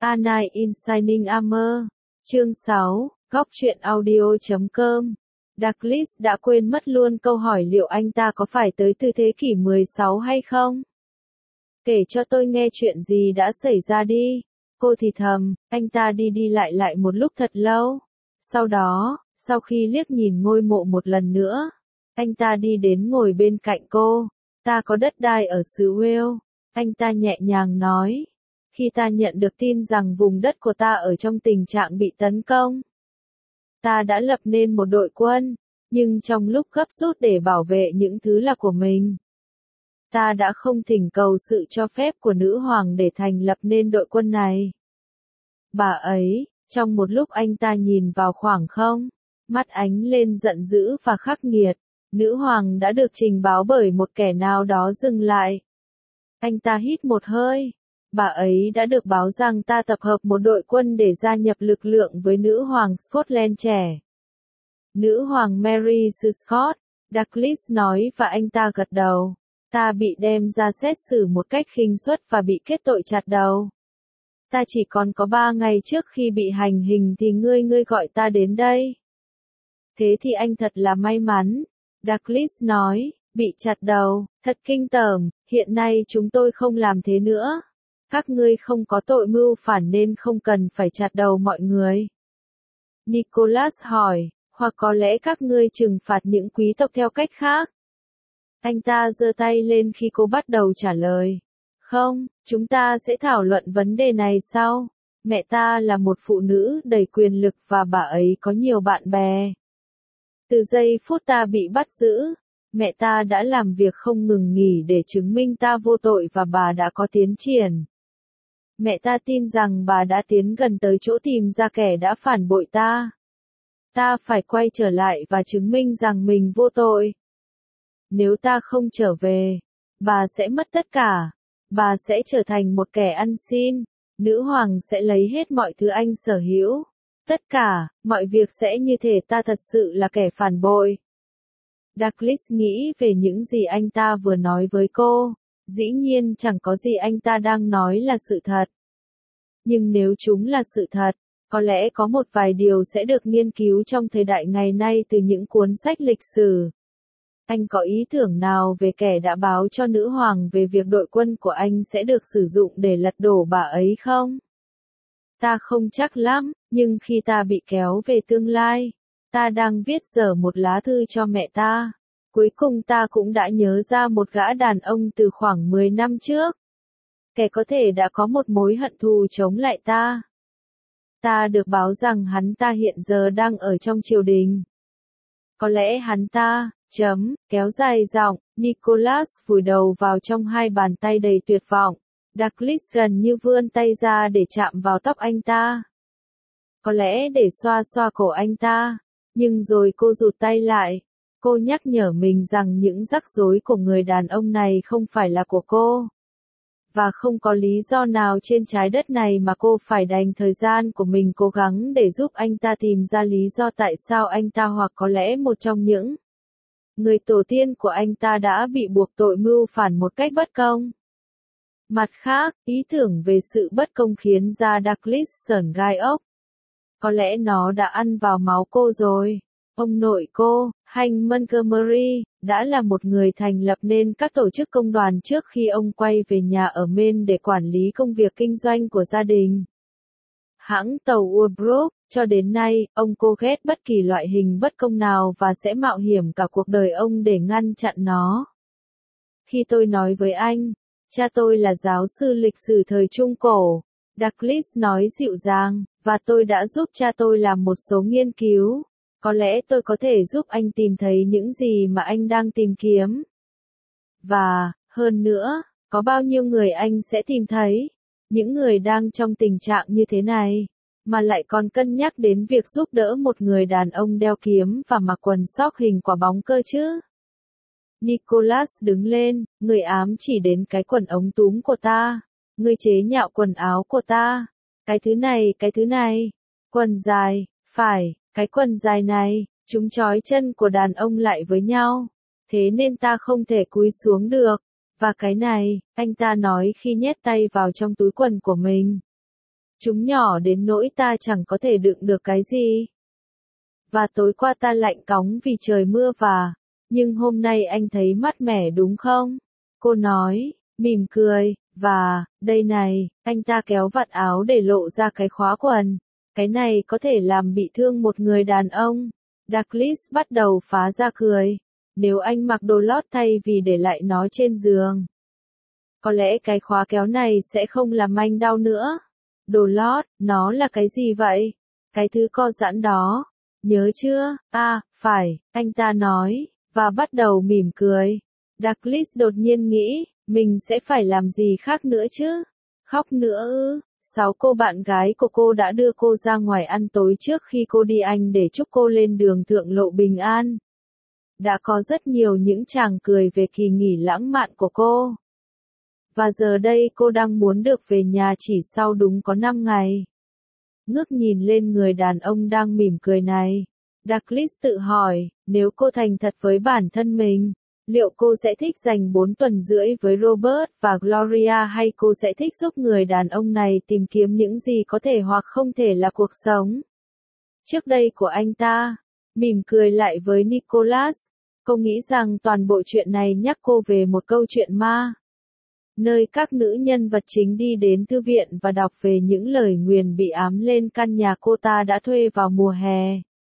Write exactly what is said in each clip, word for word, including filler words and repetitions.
A Night in Shining Armor. Chương sáu, góc truyện audio chấm com. Douglas đã quên mất luôn câu hỏi liệu anh ta có phải tới từ thế kỷ mười sáu hay không. Kể cho tôi nghe chuyện gì đã xảy ra đi. Cô thì thầm, anh ta đi đi lại lại một lúc thật lâu. Sau đó, sau khi liếc nhìn ngôi mộ một lần nữa, anh ta đi đến ngồi bên cạnh cô. Ta có đất đai ở xứ Wales, anh ta nhẹ nhàng nói. Khi ta nhận được tin rằng vùng đất của ta ở trong tình trạng bị tấn công, ta đã lập nên một đội quân, nhưng trong lúc gấp rút để bảo vệ những thứ là của mình, ta đã không thỉnh cầu sự cho phép của nữ hoàng để thành lập nên đội quân này. Bà ấy, trong một lúc anh ta nhìn vào khoảng không, mắt ánh lên giận dữ và khắc nghiệt, nữ hoàng đã được trình báo bởi một kẻ nào đó dừng lại. Anh ta hít một hơi. Bà ấy đã được báo rằng ta tập hợp một đội quân để gia nhập lực lượng với nữ hoàng Scotland trẻ. Nữ hoàng Mary Sue Scott, Douglas nói và anh ta gật đầu. Ta bị đem ra xét xử một cách khinh suất và bị kết tội chặt đầu. Ta chỉ còn có ba ngày trước khi bị hành hình thì ngươi ngươi gọi ta đến đây. Thế thì anh thật là may mắn, Douglas nói, bị chặt đầu, thật kinh tởm, hiện nay chúng tôi không làm thế nữa. Các ngươi không có tội mưu phản nên không cần phải chặt đầu mọi người. Nicholas hỏi, hoặc có lẽ các ngươi trừng phạt những quý tộc theo cách khác. Anh ta giơ tay lên khi cô bắt đầu trả lời. Không, chúng ta sẽ thảo luận vấn đề này sau. Mẹ ta là một phụ nữ đầy quyền lực và bà ấy có nhiều bạn bè. Từ giây phút ta bị bắt giữ, mẹ ta đã làm việc không ngừng nghỉ để chứng minh ta vô tội và bà đã có tiến triển. Mẹ ta tin rằng bà đã tiến gần tới chỗ tìm ra kẻ đã phản bội ta. Ta phải quay trở lại và chứng minh rằng mình vô tội. Nếu ta không trở về, bà sẽ mất tất cả. Bà sẽ trở thành một kẻ ăn xin. Nữ hoàng sẽ lấy hết mọi thứ anh sở hữu. Tất cả, mọi việc sẽ như thể ta thật sự là kẻ phản bội. Douglas nghĩ về những gì anh ta vừa nói với cô. Dĩ nhiên chẳng có gì anh ta đang nói là sự thật. Nhưng nếu chúng là sự thật, có lẽ có một vài điều sẽ được nghiên cứu trong thời đại ngày nay từ những cuốn sách lịch sử. Anh có ý tưởng nào về kẻ đã báo cho nữ hoàng về việc đội quân của anh sẽ được sử dụng để lật đổ bà ấy không? Ta không chắc lắm, nhưng khi ta bị kéo về tương lai, ta đang viết dở một lá thư cho mẹ ta. Cuối cùng ta cũng đã nhớ ra một gã đàn ông từ khoảng mười năm trước. Kẻ có thể đã có một mối hận thù chống lại ta. Ta được báo rằng hắn ta hiện giờ đang ở trong triều đình. Có lẽ hắn ta, chấm, kéo dài giọng, Nicholas vùi đầu vào trong hai bàn tay đầy tuyệt vọng. Douglas gần như vươn tay ra để chạm vào tóc anh ta. Có lẽ để xoa xoa cổ anh ta. Nhưng rồi cô rụt tay lại. Cô nhắc nhở mình rằng những rắc rối của người đàn ông này không phải là của cô. Và không có lý do nào trên trái đất này mà cô phải dành thời gian của mình cố gắng để giúp anh ta tìm ra lý do tại sao anh ta hoặc có lẽ một trong những người tổ tiên của anh ta đã bị buộc tội mưu phản một cách bất công. Mặt khác, ý tưởng về sự bất công khiến da Douglas sởn gai ốc. Có lẽ nó đã ăn vào máu cô rồi. Ông nội cô, Hank Montgomery, đã là một người thành lập nên các tổ chức công đoàn trước khi ông quay về nhà ở Maine để quản lý công việc kinh doanh của gia đình. Hãng tàu Walbrook, cho đến nay, ông cô ghét bất kỳ loại hình bất công nào và sẽ mạo hiểm cả cuộc đời ông để ngăn chặn nó. Khi tôi nói với anh, cha tôi là giáo sư lịch sử thời Trung Cổ, Douglas nói dịu dàng, và tôi đã giúp cha tôi làm một số nghiên cứu. Có lẽ tôi có thể giúp anh tìm thấy những gì mà anh đang tìm kiếm. Và, hơn nữa, có bao nhiêu người anh sẽ tìm thấy? Những người đang trong tình trạng như thế này, mà lại còn cân nhắc đến việc giúp đỡ một người đàn ông đeo kiếm và mặc quần sóc hình quả bóng cơ chứ? Nicholas đứng lên, người ám chỉ đến cái quần ống túm của ta. Người chế nhạo quần áo của ta. Cái thứ này, cái thứ này. Quần dài, phải. Cái quần dài này, chúng trói chân của đàn ông lại với nhau. Thế nên ta không thể cúi xuống được. Và cái này, anh ta nói khi nhét tay vào trong túi quần của mình. Chúng nhỏ đến nỗi ta chẳng có thể đựng được cái gì. Và tối qua ta lạnh cóng vì trời mưa và, nhưng hôm nay anh thấy mát mẻ đúng không? Cô nói, mỉm cười, và, đây này, anh ta kéo vạt áo để lộ ra cái khóa quần. Cái này có thể làm bị thương một người đàn ông. Douglas bắt đầu phá ra cười. Nếu anh mặc đồ lót thay vì để lại nó trên giường, có lẽ cái khóa kéo này sẽ không làm anh đau nữa. Đồ lót, nó là cái gì vậy? Cái thứ co giãn đó. Nhớ chưa? À, phải, anh ta nói, và bắt đầu mỉm cười. Douglas đột nhiên nghĩ, mình sẽ phải làm gì khác nữa chứ? Khóc nữa ư? Sáu cô bạn gái của cô đã đưa cô ra ngoài ăn tối trước khi cô đi Anh để chúc cô lên đường thượng lộ bình an. Đã có rất nhiều những chàng cười về kỳ nghỉ lãng mạn của cô. Và giờ đây cô đang muốn được về nhà chỉ sau đúng có năm ngày. Ngước nhìn lên người đàn ông đang mỉm cười này. Douglas tự hỏi, nếu cô thành thật với bản thân mình, liệu cô sẽ thích dành bốn tuần rưỡi với Robert và Gloria hay cô sẽ thích giúp người đàn ông này tìm kiếm những gì có thể hoặc không thể là cuộc sống trước đây của anh ta? Mỉm cười lại với Nicholas, cô nghĩ rằng toàn bộ chuyện này nhắc cô về một câu chuyện ma, nơi các nữ nhân vật chính đi đến thư viện và đọc về những lời nguyền bị ám lên căn nhà cô ta đã thuê vào mùa hè.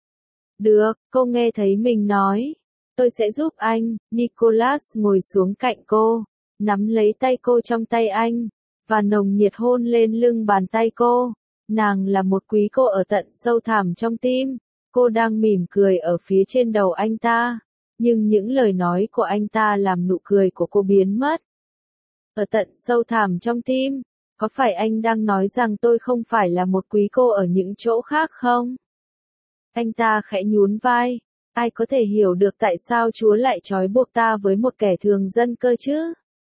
Được, cô nghe thấy mình nói. Tôi sẽ giúp anh. Nicholas ngồi xuống cạnh cô, nắm lấy tay cô trong tay anh, và nồng nhiệt hôn lên lưng bàn tay cô. Nàng là một quý cô ở tận sâu thẳm trong tim. Cô đang mỉm cười ở phía trên đầu anh ta, nhưng những lời nói của anh ta làm nụ cười của cô biến mất. Ở tận sâu thẳm trong tim, có phải anh đang nói rằng tôi không phải là một quý cô ở những chỗ khác không? Anh ta khẽ nhún vai. Ai có thể hiểu được tại sao Chúa lại trói buộc ta với một kẻ thường dân cơ chứ?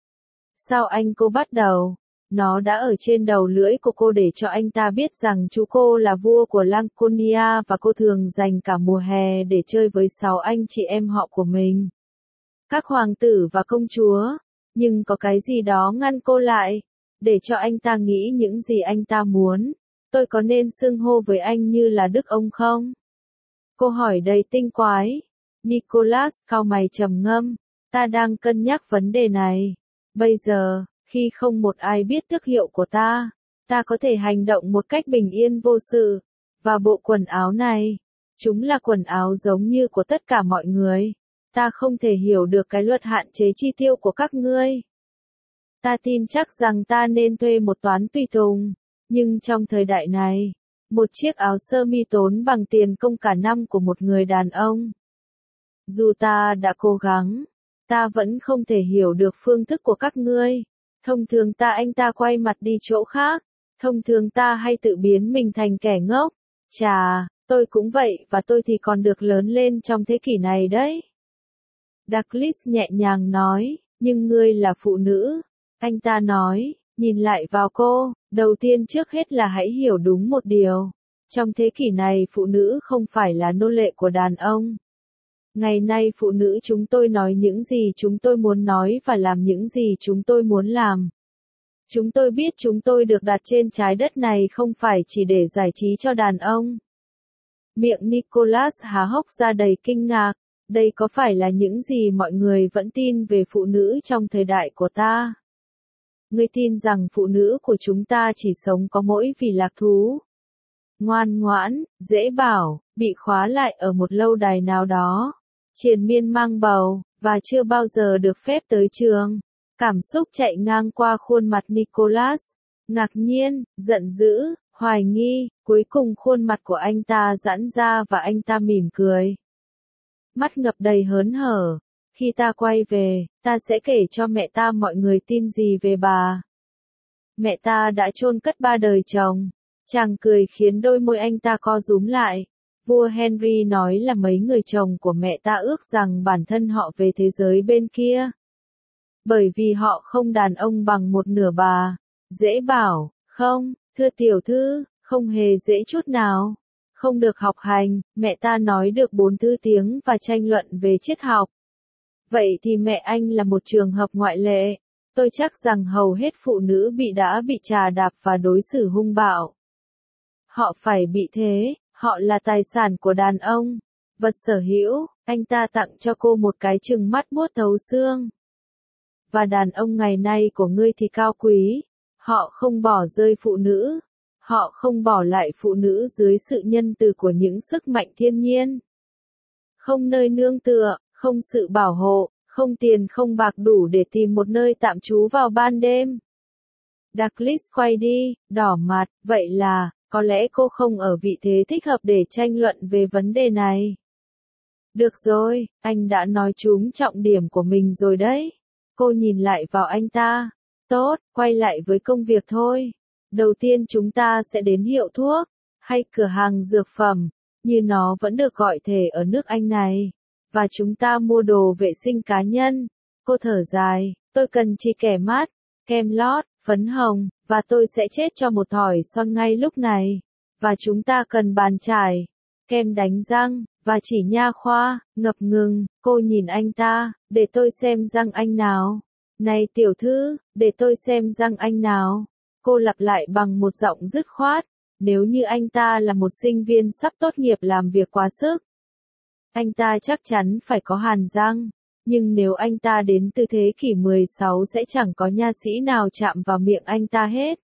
Sao anh cô bắt đầu? Nó đã ở trên đầu lưỡi của cô để cho anh ta biết rằng chú cô là vua của Laconia và cô thường dành cả mùa hè để chơi với sáu anh chị em họ của mình. Các hoàng tử và công chúa. Nhưng có cái gì đó ngăn cô lại, để cho anh ta nghĩ những gì anh ta muốn. Tôi có nên xưng hô với anh như là Đức ông không? Cô hỏi đầy tinh quái. Nicholas cau mày trầm ngâm. Ta đang cân nhắc vấn đề này. Bây giờ, khi không một ai biết tước hiệu của ta, ta có thể hành động một cách bình yên vô sự. Và bộ quần áo này, chúng là quần áo giống như của tất cả mọi người. Ta không thể hiểu được cái luật hạn chế chi tiêu của các ngươi. Ta tin chắc rằng ta nên thuê một toán tùy tùng. Nhưng trong thời đại này, một chiếc áo sơ mi tốn bằng tiền công cả năm của một người đàn ông. Dù ta đã cố gắng, ta vẫn không thể hiểu được phương thức của các ngươi. Thông thường ta anh ta quay mặt đi chỗ khác. Thông thường ta hay tự biến mình thành kẻ ngốc. Chà, tôi cũng vậy và tôi thì còn được lớn lên trong thế kỷ này đấy. Douglas nhẹ nhàng nói, nhưng ngươi là phụ nữ. Anh ta nói, nhìn lại vào cô, đầu tiên trước hết là hãy hiểu đúng một điều. Trong thế kỷ này phụ nữ không phải là nô lệ của đàn ông. Ngày nay phụ nữ chúng tôi nói những gì chúng tôi muốn nói và làm những gì chúng tôi muốn làm. Chúng tôi biết chúng tôi được đặt trên trái đất này không phải chỉ để giải trí cho đàn ông. Miệng Nicholas há hốc ra đầy kinh ngạc. Đây có phải là những gì mọi người vẫn tin về phụ nữ trong thời đại của ta? Ngươi tin rằng phụ nữ của chúng ta chỉ sống có mỗi vì lạc thú. Ngoan ngoãn, dễ bảo, bị khóa lại ở một lâu đài nào đó. Triền miên mang bầu, và chưa bao giờ được phép tới trường. Cảm xúc chạy ngang qua khuôn mặt Nicholas. Ngạc nhiên, giận dữ, hoài nghi, cuối cùng khuôn mặt của anh ta giãn ra và anh ta mỉm cười. Mắt ngập đầy hớn hở. Khi ta quay về, ta sẽ kể cho mẹ ta mọi người tin gì về bà. Mẹ ta đã chôn cất ba đời chồng. Chàng cười khiến đôi môi anh ta co rúm lại. Vua Henry nói là mấy người chồng của mẹ ta ước rằng bản thân họ về thế giới bên kia. Bởi vì họ không đàn ông bằng một nửa bà. Dễ bảo, không, thưa tiểu thư, không hề dễ chút nào. Không được học hành, mẹ ta nói được bốn thứ tiếng và tranh luận về triết học. Vậy thì mẹ anh là một trường hợp ngoại lệ. Tôi chắc rằng hầu hết phụ nữ bị đã bị trà đạp và đối xử hung bạo. Họ phải bị thế, họ là tài sản của đàn ông. Vật sở hữu, anh ta tặng cho cô một cái trừng mắt buốt thấu xương. Và đàn ông ngày nay của ngươi thì cao quý. Họ không bỏ rơi phụ nữ. Họ không bỏ lại phụ nữ dưới sự nhân từ của những sức mạnh thiên nhiên. Không nơi nương tựa, không sự bảo hộ, không tiền không bạc đủ để tìm một nơi tạm trú vào ban đêm. Douglas quay đi, đỏ mặt, vậy là, có lẽ cô không ở vị thế thích hợp để tranh luận về vấn đề này. Được rồi, anh đã nói trúng trọng điểm của mình rồi đấy. Cô nhìn lại vào anh ta. Tốt, quay lại với công việc thôi. Đầu tiên chúng ta sẽ đến hiệu thuốc, hay cửa hàng dược phẩm, như nó vẫn được gọi thể ở nước Anh này. Và chúng ta mua đồ vệ sinh cá nhân. Cô thở dài, tôi cần chỉ kẻ mát, kem lót, phấn hồng, và tôi sẽ chết cho một thỏi son ngay lúc này. Và chúng ta cần bàn chải, kem đánh răng, và chỉ nha khoa. Ngập ngừng, cô nhìn anh ta, để tôi xem răng anh nào. Này tiểu thư, để tôi xem răng anh nào. Cô lặp lại bằng một giọng dứt khoát. Nếu như anh ta là một sinh viên sắp tốt nghiệp làm việc quá sức, anh ta chắc chắn phải có hàn răng. Nhưng nếu anh ta đến từ thế kỷ mười sáu sẽ chẳng có nha sĩ nào chạm vào miệng anh ta hết.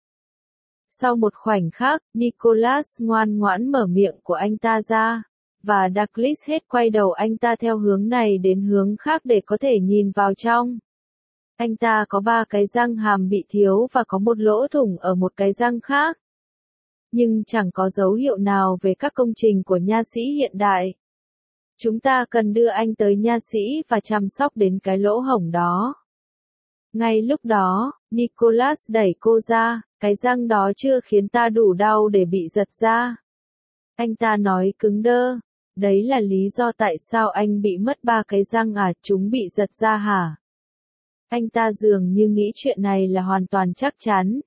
Sau một khoảnh khắc, Nicholas ngoan ngoãn mở miệng của anh ta ra, và Douglas hết quay đầu anh ta theo hướng này đến hướng khác để có thể nhìn vào trong. Anh ta có ba cái răng hàm bị thiếu và có một lỗ thủng ở một cái răng khác. Nhưng chẳng có dấu hiệu nào về các công trình của nha sĩ hiện đại. Chúng ta cần đưa anh tới nha sĩ và chăm sóc đến cái lỗ hổng đó. Ngay lúc đó, Nicholas đẩy cô ra, cái răng đó chưa khiến ta đủ đau để bị giật ra. Anh ta nói cứng đơ, đấy là lý do tại sao anh bị mất ba cái răng à, chúng bị giật ra hả? Anh ta dường như nghĩ chuyện này là hoàn toàn chắc chắn.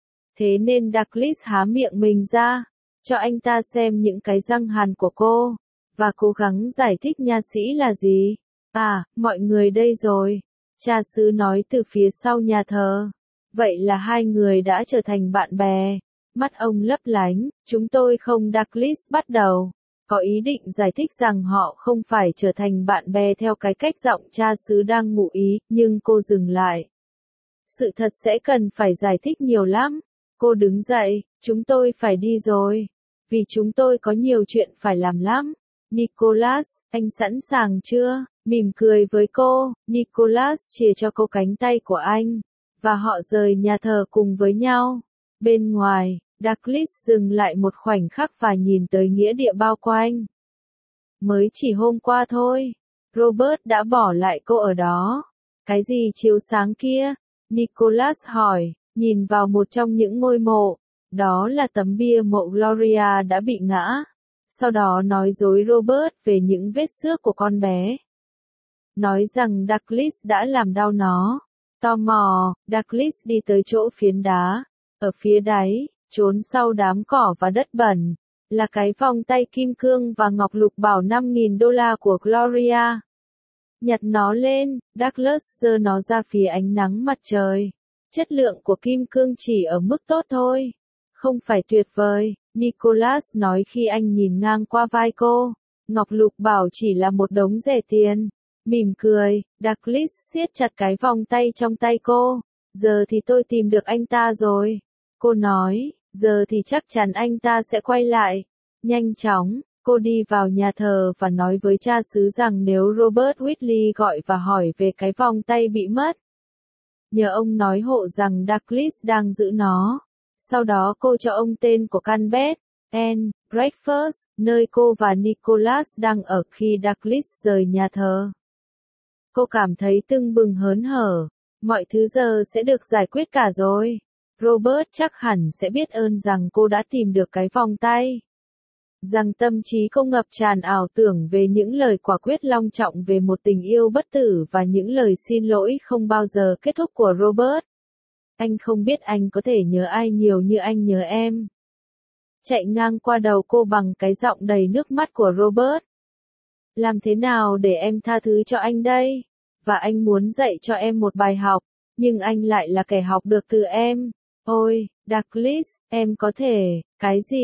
Thế nên Douglas há miệng mình ra, cho anh ta xem những cái răng hàn của cô, và cố gắng giải thích nha sĩ là gì. À, mọi người đây rồi. Cha xứ nói từ phía sau nhà thờ. Vậy là hai người đã trở thành bạn bè. Mắt ông lấp lánh, chúng tôi không. Douglas bắt đầu. Có ý định giải thích rằng họ không phải trở thành bạn bè theo cái cách giọng cha xứ đang ngụ ý, nhưng cô dừng lại. Sự thật sẽ cần phải giải thích nhiều lắm. Cô đứng dậy, chúng tôi phải đi rồi. Vì chúng tôi có nhiều chuyện phải làm lắm. Nicholas, anh sẵn sàng chưa? Mỉm cười với cô, Nicholas chìa cho cô cánh tay của anh. Và họ rời nhà thờ cùng với nhau. Bên ngoài, Douglas dừng lại một khoảnh khắc và nhìn tới nghĩa địa bao quanh. Mới chỉ hôm qua thôi, Robert đã bỏ lại cô ở đó. Cái gì chiếu sáng kia? Nicholas hỏi, nhìn vào một trong những ngôi mộ. Đó là tấm bia mộ Gloria đã bị ngã. Sau đó nói dối Robert về những vết xước của con bé. Nói rằng Douglas đã làm đau nó. Tò mò, Douglas đi tới chỗ phiến đá. Ở phía đáy, trốn sau đám cỏ và đất bẩn, là cái vòng tay kim cương và ngọc lục bảo năm nghìn đô la của Gloria. Nhặt nó lên, Douglas giơ nó ra phía ánh nắng mặt trời. Chất lượng của kim cương chỉ ở mức tốt thôi. Không phải tuyệt vời, Nicholas nói khi anh nhìn ngang qua vai cô. Ngọc lục bảo chỉ là một đống rẻ tiền. Mỉm cười, Douglas siết chặt cái vòng tay trong tay cô. Giờ thì tôi tìm được anh ta rồi. Cô nói, giờ thì chắc chắn anh ta sẽ quay lại. Nhanh chóng, cô đi vào nhà thờ và nói với cha xứ rằng nếu Robert Whitley gọi và hỏi về cái vòng tay bị mất, nhờ ông nói hộ rằng Douglas đang giữ nó. Sau đó cô cho ông tên của căn bed, and breakfast, nơi cô và Nicholas đang ở khi Douglas rời nhà thờ. Cô cảm thấy tưng bừng hớn hở. Mọi thứ giờ sẽ được giải quyết cả rồi. Robert chắc hẳn sẽ biết ơn rằng cô đã tìm được cái vòng tay. Rằng tâm trí cô ngập tràn ảo tưởng về những lời quả quyết long trọng về một tình yêu bất tử và những lời xin lỗi không bao giờ kết thúc của Robert. Anh không biết anh có thể nhớ ai nhiều như anh nhớ em. Chạy ngang qua đầu cô bằng cái giọng đầy nước mắt của Robert. Làm thế nào để em tha thứ cho anh đây? Và anh muốn dạy cho em một bài học, nhưng anh lại là kẻ học được từ em. Ôi, Douglas, em có thể, cái gì?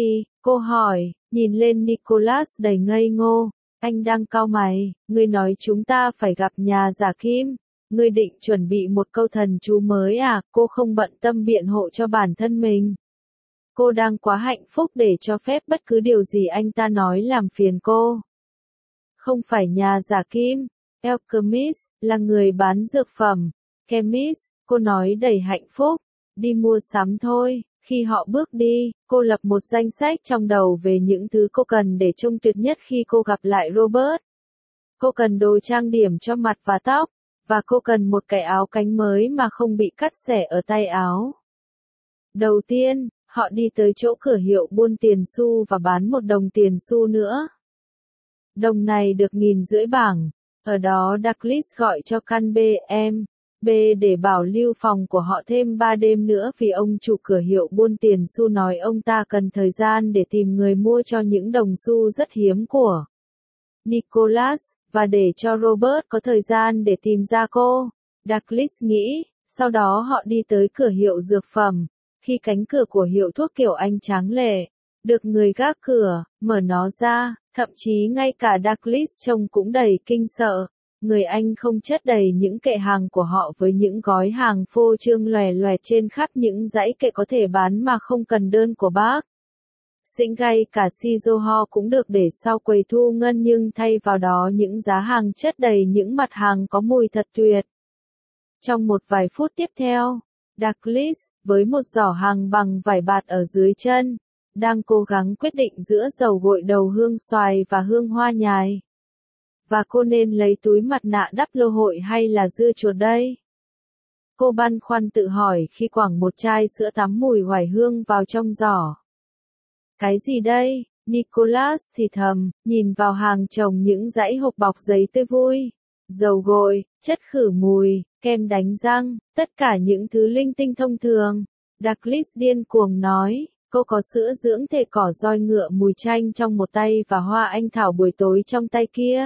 Cô hỏi, nhìn lên Nicholas đầy ngây ngô. Anh đang cau mày, ngươi nói chúng ta phải gặp nhà giả kim. Ngươi định chuẩn bị một câu thần chú mới à? Cô không bận tâm biện hộ cho bản thân mình. Cô đang quá hạnh phúc để cho phép bất cứ điều gì anh ta nói làm phiền cô. Không phải nhà giả kim, alchemist, là người bán dược phẩm. Chemist, cô nói đầy hạnh phúc. Đi mua sắm thôi. Khi họ bước đi, cô lập một danh sách trong đầu về những thứ cô cần để trông tuyệt nhất khi cô gặp lại Robert. Cô cần đồ trang điểm cho mặt và tóc, và cô cần một cái áo cánh mới mà không bị cắt xẻ ở tay áo. Đầu tiên, họ đi tới chỗ cửa hiệu buôn tiền xu và bán một đồng tiền xu nữa. Đồng này được nghìn rưỡi bảng. Ở đó Douglas gọi cho căn B M B để bảo lưu phòng của họ thêm ba đêm nữa vì ông chủ cửa hiệu buôn tiền xu nói ông ta cần thời gian để tìm người mua cho những đồng xu rất hiếm của Nicholas, và để cho Robert có thời gian để tìm ra cô. Douglas nghĩ, sau đó họ đi tới cửa hiệu dược phẩm. Khi cánh cửa của hiệu thuốc kiểu Anh tráng lệ, được người gác cửa, mở nó ra, thậm chí ngay cả Douglas trông cũng đầy kinh sợ. Người Anh không chất đầy những kệ hàng của họ với những gói hàng phô trương lòe loẹt trên khắp những dãy kệ có thể bán mà không cần đơn của bác. Xĩnh gay cả Shizuho cũng được để sau quầy thu ngân nhưng thay vào đó những giá hàng chất đầy những mặt hàng có mùi thật tuyệt. Trong một vài phút tiếp theo, Douglas, với một giỏ hàng bằng vải bạt ở dưới chân, đang cố gắng quyết định giữa dầu gội đầu hương xoài và hương hoa nhài. Và cô nên lấy túi mặt nạ đắp lô hội hay là dưa chuột đây? Cô băn khoăn tự hỏi khi quẳng một chai sữa tắm mùi oải hương vào trong giỏ. Cái gì đây? Nicholas thì thầm, nhìn vào hàng chồng những dãy hộp bọc giấy tươi vui. Dầu gội, chất khử mùi, kem đánh răng, tất cả những thứ linh tinh thông thường. Douglas điên cuồng nói, cô có sữa dưỡng thể cỏ roi ngựa mùi chanh trong một tay và hoa anh thảo buổi tối trong tay kia.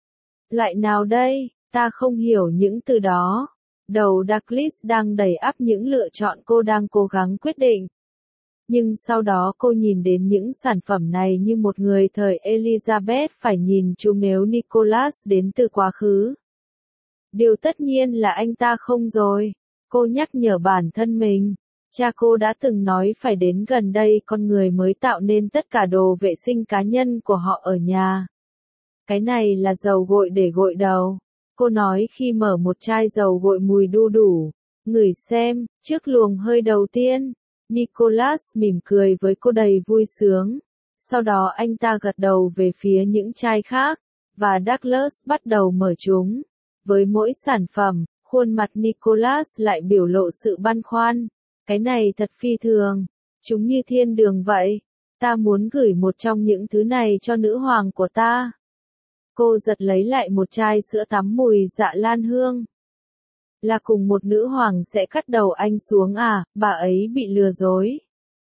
Loại nào đây? Ta không hiểu những từ đó. Đầu Douglas đang đầy ắp những lựa chọn cô đang cố gắng quyết định. Nhưng sau đó cô nhìn đến những sản phẩm này như một người thời Elizabeth phải nhìn chúng nếu Nicholas đến từ quá khứ. Điều tất nhiên là anh ta không rồi. Cô nhắc nhở bản thân mình. Cha cô đã từng nói phải đến gần đây con người mới tạo nên tất cả đồ vệ sinh cá nhân của họ ở nhà. Cái này là dầu gội để gội đầu. Cô nói khi mở một chai dầu gội mùi đu đủ. Ngửi xem, trước luồng hơi đầu tiên. Nicholas mỉm cười với cô đầy vui sướng. Sau đó anh ta gật đầu về phía những chai khác, và Douglas bắt đầu mở chúng. Với mỗi sản phẩm, khuôn mặt Nicholas lại biểu lộ sự băn khoăn. Cái này thật phi thường. Chúng như thiên đường vậy. Ta muốn gửi một trong những thứ này cho nữ hoàng của ta. Cô giật lấy lại một chai sữa tắm mùi dạ lan hương. Là cùng một nữ hoàng sẽ cắt đầu anh xuống à, bà ấy bị lừa dối.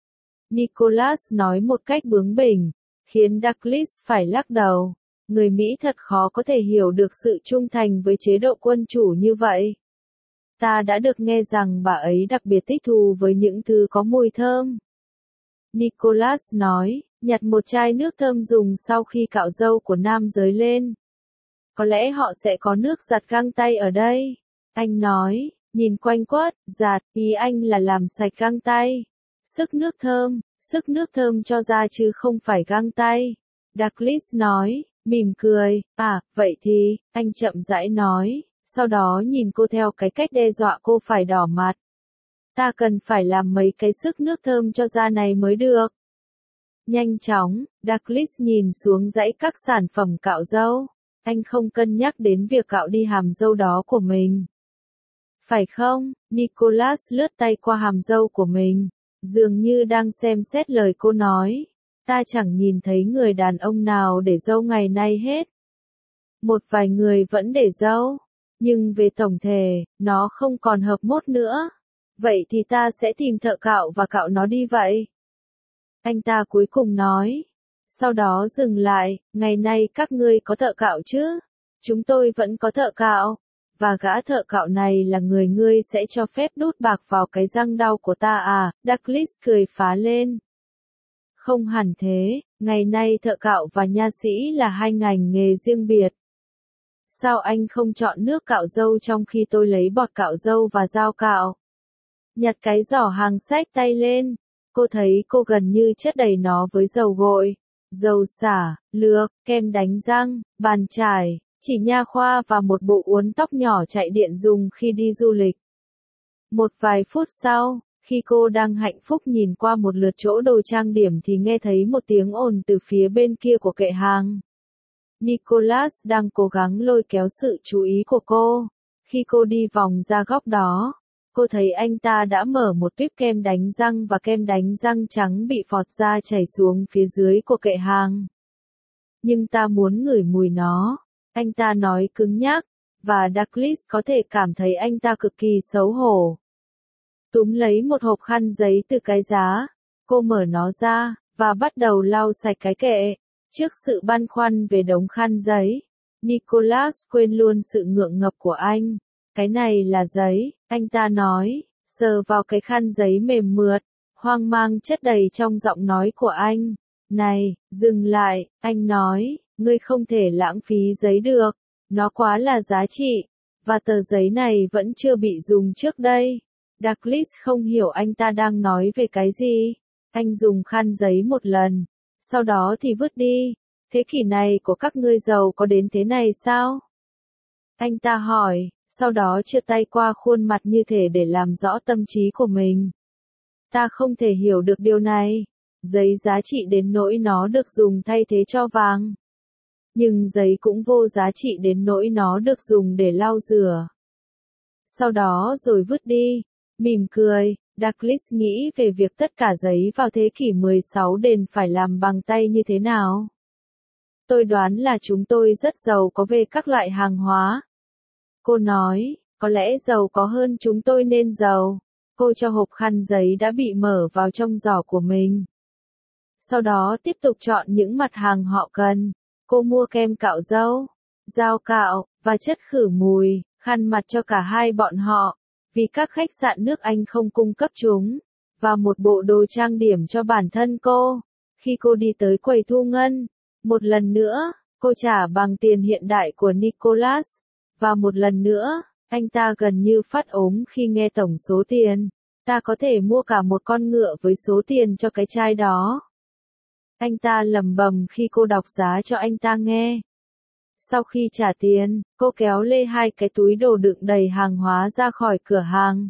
Nicholas nói một cách bướng bỉnh, khiến Douglas phải lắc đầu. Người Mỹ thật khó có thể hiểu được sự trung thành với chế độ quân chủ như vậy. Ta đã được nghe rằng bà ấy đặc biệt thích thú với những thứ có mùi thơm. Nicholas nói, nhặt một chai nước thơm dùng sau khi cạo râu của nam giới lên. Có lẽ họ sẽ có nước giặt găng tay ở đây. Anh nói, nhìn quanh quất, giặt, ý anh là làm sạch găng tay. Sức nước thơm, sức nước thơm cho da chứ không phải găng tay. Douglas nói, mỉm cười, à, vậy thì, anh chậm rãi nói, sau đó nhìn cô theo cái cách đe dọa cô phải đỏ mặt. Ta cần phải làm mấy cái sức nước thơm cho da này mới được. Nhanh chóng, Douglas nhìn xuống dãy các sản phẩm cạo râu. Anh không cân nhắc đến việc cạo đi hàm râu đó của mình. Phải không? Nicholas lướt tay qua hàm râu của mình, dường như đang xem xét lời cô nói. Ta chẳng nhìn thấy người đàn ông nào để râu ngày nay hết. Một vài người vẫn để râu, nhưng về tổng thể, nó không còn hợp mốt nữa. Vậy thì ta sẽ tìm thợ cạo và cạo nó đi vậy. Anh ta cuối cùng nói. Sau đó dừng lại, ngày nay các ngươi có thợ cạo chứ? Chúng tôi vẫn có thợ cạo. Và gã thợ cạo này là người ngươi sẽ cho phép đút bạc vào cái răng đau của ta à? Douglas cười phá lên. Không hẳn thế, ngày nay thợ cạo và nha sĩ là hai ngành nghề riêng biệt. Sao anh không chọn nước cạo râu trong khi tôi lấy bọt cạo râu và dao cạo? Nhặt cái giỏ hàng xách tay lên, cô thấy cô gần như chất đầy nó với dầu gội, dầu xả, lược, kem đánh răng, bàn chải, chỉ nha khoa và một bộ uốn tóc nhỏ chạy điện dùng khi đi du lịch. Một vài phút sau, khi cô đang hạnh phúc nhìn qua một lượt chỗ đồ trang điểm thì nghe thấy một tiếng ồn từ phía bên kia của kệ hàng. Nicholas đang cố gắng lôi kéo sự chú ý của cô. Khi cô đi vòng ra góc đó, cô thấy anh ta đã mở một tuyếp kem đánh răng và kem đánh răng trắng bị phọt ra chảy xuống phía dưới của kệ hàng. Nhưng ta muốn ngửi mùi nó, anh ta nói cứng nhắc, và Douglas có thể cảm thấy anh ta cực kỳ xấu hổ. Túm lấy một hộp khăn giấy từ cái giá, cô mở nó ra, và bắt đầu lau sạch cái kệ. Trước sự băn khoăn về đống khăn giấy, Nicholas quên luôn sự ngượng ngập của anh. Cái này là giấy, anh ta nói, sờ vào cái khăn giấy mềm mượt, hoang mang chất đầy trong giọng nói của anh. Này, dừng lại, anh nói, ngươi không thể lãng phí giấy được, nó quá là giá trị, và tờ giấy này vẫn chưa bị dùng trước đây. Douglas không hiểu anh ta đang nói về cái gì. Anh dùng khăn giấy một lần, sau đó thì vứt đi. Thế kỷ này của các ngươi giàu có đến thế này sao? Anh ta hỏi, sau đó chia tay qua khuôn mặt như thể để làm rõ tâm trí của mình. Ta không thể hiểu được điều này. Giấy giá trị đến nỗi nó được dùng thay thế cho vàng. Nhưng giấy cũng vô giá trị đến nỗi nó được dùng để lau rửa. Sau đó rồi vứt đi. Mỉm cười, Douglas nghĩ về việc tất cả giấy vào thế kỷ mười sáu đền phải làm bằng tay như thế nào. Tôi đoán là chúng tôi rất giàu có về các loại hàng hóa. Cô nói, có lẽ giàu có hơn chúng tôi nên giàu. Cô cho hộp khăn giấy đã bị mở vào trong giỏ của mình. Sau đó tiếp tục chọn những mặt hàng họ cần. Cô mua kem cạo râu, dao cạo, và chất khử mùi, khăn mặt cho cả hai bọn họ, vì các khách sạn nước Anh không cung cấp chúng, và một bộ đồ trang điểm cho bản thân cô. Khi cô đi tới quầy thu ngân, một lần nữa, cô trả bằng tiền hiện đại của Nicholas, và một lần nữa, anh ta gần như phát ốm khi nghe tổng số tiền. Ta có thể mua cả một con ngựa với số tiền cho cái chai đó. Anh ta lẩm bẩm khi cô đọc giá cho anh ta nghe. Sau khi trả tiền, cô kéo lê hai cái túi đồ đựng đầy hàng hóa ra khỏi cửa hàng.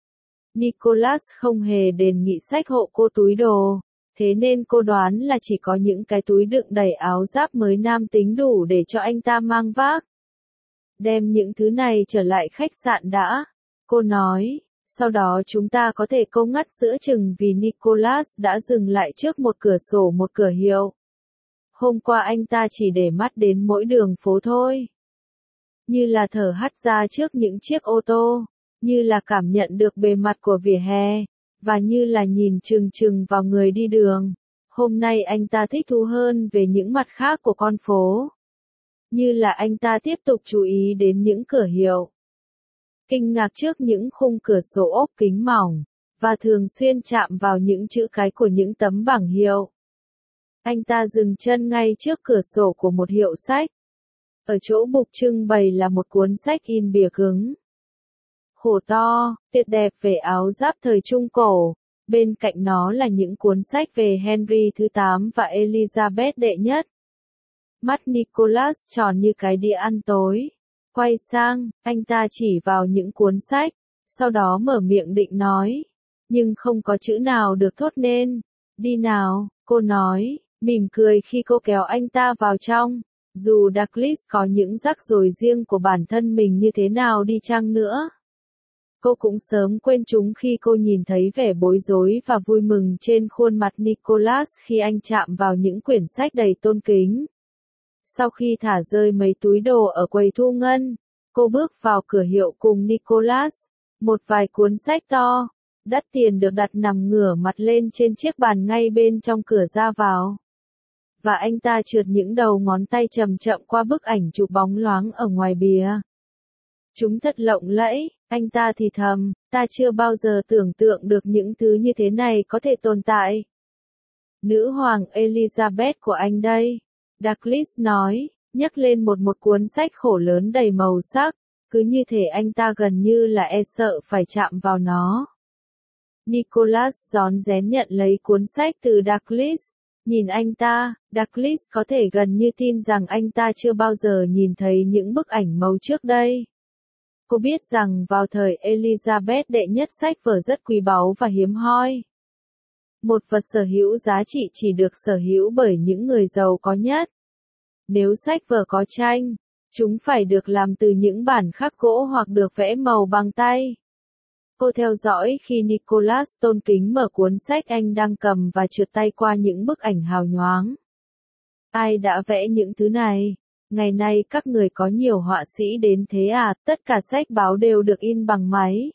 Nicholas không hề đề nghị xách hộ cô túi đồ, thế nên cô đoán là chỉ có những cái túi đựng đầy áo giáp mới nam tính đủ để cho anh ta mang vác. Đem những thứ này trở lại khách sạn đã, cô nói. Sau đó chúng ta có thể câu ngắt giữa chừng vì Nicholas đã dừng lại trước một cửa sổ một cửa hiệu. Hôm qua anh ta chỉ để mắt đến mỗi đường phố thôi. Như là thở hắt ra trước những chiếc ô tô, như là cảm nhận được bề mặt của vỉa hè, và như là nhìn chừng chừng vào người đi đường. Hôm nay anh ta thích thú hơn về những mặt khác của con phố. Như là anh ta tiếp tục chú ý đến những cửa hiệu. Kinh ngạc trước những khung cửa sổ ốp kính mỏng, và thường xuyên chạm vào những chữ cái của những tấm bảng hiệu. Anh ta dừng chân ngay trước cửa sổ của một hiệu sách. Ở chỗ bục trưng bày là một cuốn sách in bìa cứng. Khổ to, tuyệt đẹp về áo giáp thời Trung Cổ. Bên cạnh nó là những cuốn sách về Henry thứ tám và Elizabeth đệ nhất. Mắt Nicholas tròn như cái đĩa ăn tối. Quay sang, anh ta chỉ vào những cuốn sách, sau đó mở miệng định nói. Nhưng không có chữ nào được thốt nên. Đi nào, cô nói, mỉm cười khi cô kéo anh ta vào trong. Dù Douglas có những rắc rối riêng của bản thân mình như thế nào đi chăng nữa. Cô cũng sớm quên chúng khi cô nhìn thấy vẻ bối rối và vui mừng trên khuôn mặt Nicholas khi anh chạm vào những quyển sách đầy tôn kính. Sau khi thả rơi mấy túi đồ ở quầy thu ngân, cô bước vào cửa hiệu cùng Nicholas. Một vài cuốn sách to, đắt tiền được đặt nằm ngửa mặt lên trên chiếc bàn ngay bên trong cửa ra vào. Và anh ta trượt những đầu ngón tay chậm chậm qua bức ảnh chụp bóng loáng ở ngoài bìa. Chúng thật lộng lẫy, anh ta thì thầm, ta chưa bao giờ tưởng tượng được những thứ như thế này có thể tồn tại. Nữ hoàng Elizabeth của anh đây. Douglas nói, nhấc lên một một cuốn sách khổ lớn đầy màu sắc, cứ như thể anh ta gần như là e sợ phải chạm vào nó. Nicholas rón rén nhận lấy cuốn sách từ Douglas, nhìn anh ta, Douglas có thể gần như tin rằng anh ta chưa bao giờ nhìn thấy những bức ảnh màu trước đây. Cô biết rằng vào thời Elizabeth đệ nhất sách vở rất quý báu và hiếm hoi. Một vật sở hữu giá trị chỉ được sở hữu bởi những người giàu có nhất. Nếu sách vở có tranh, chúng phải được làm từ những bản khắc gỗ hoặc được vẽ màu bằng tay. Cô theo dõi khi Nicholas tôn kính mở cuốn sách anh đang cầm và trượt tay qua những bức ảnh hào nhoáng. Ai đã vẽ những thứ này? Ngày nay các người có nhiều họa sĩ đến thế à, tất cả sách báo đều được in bằng máy.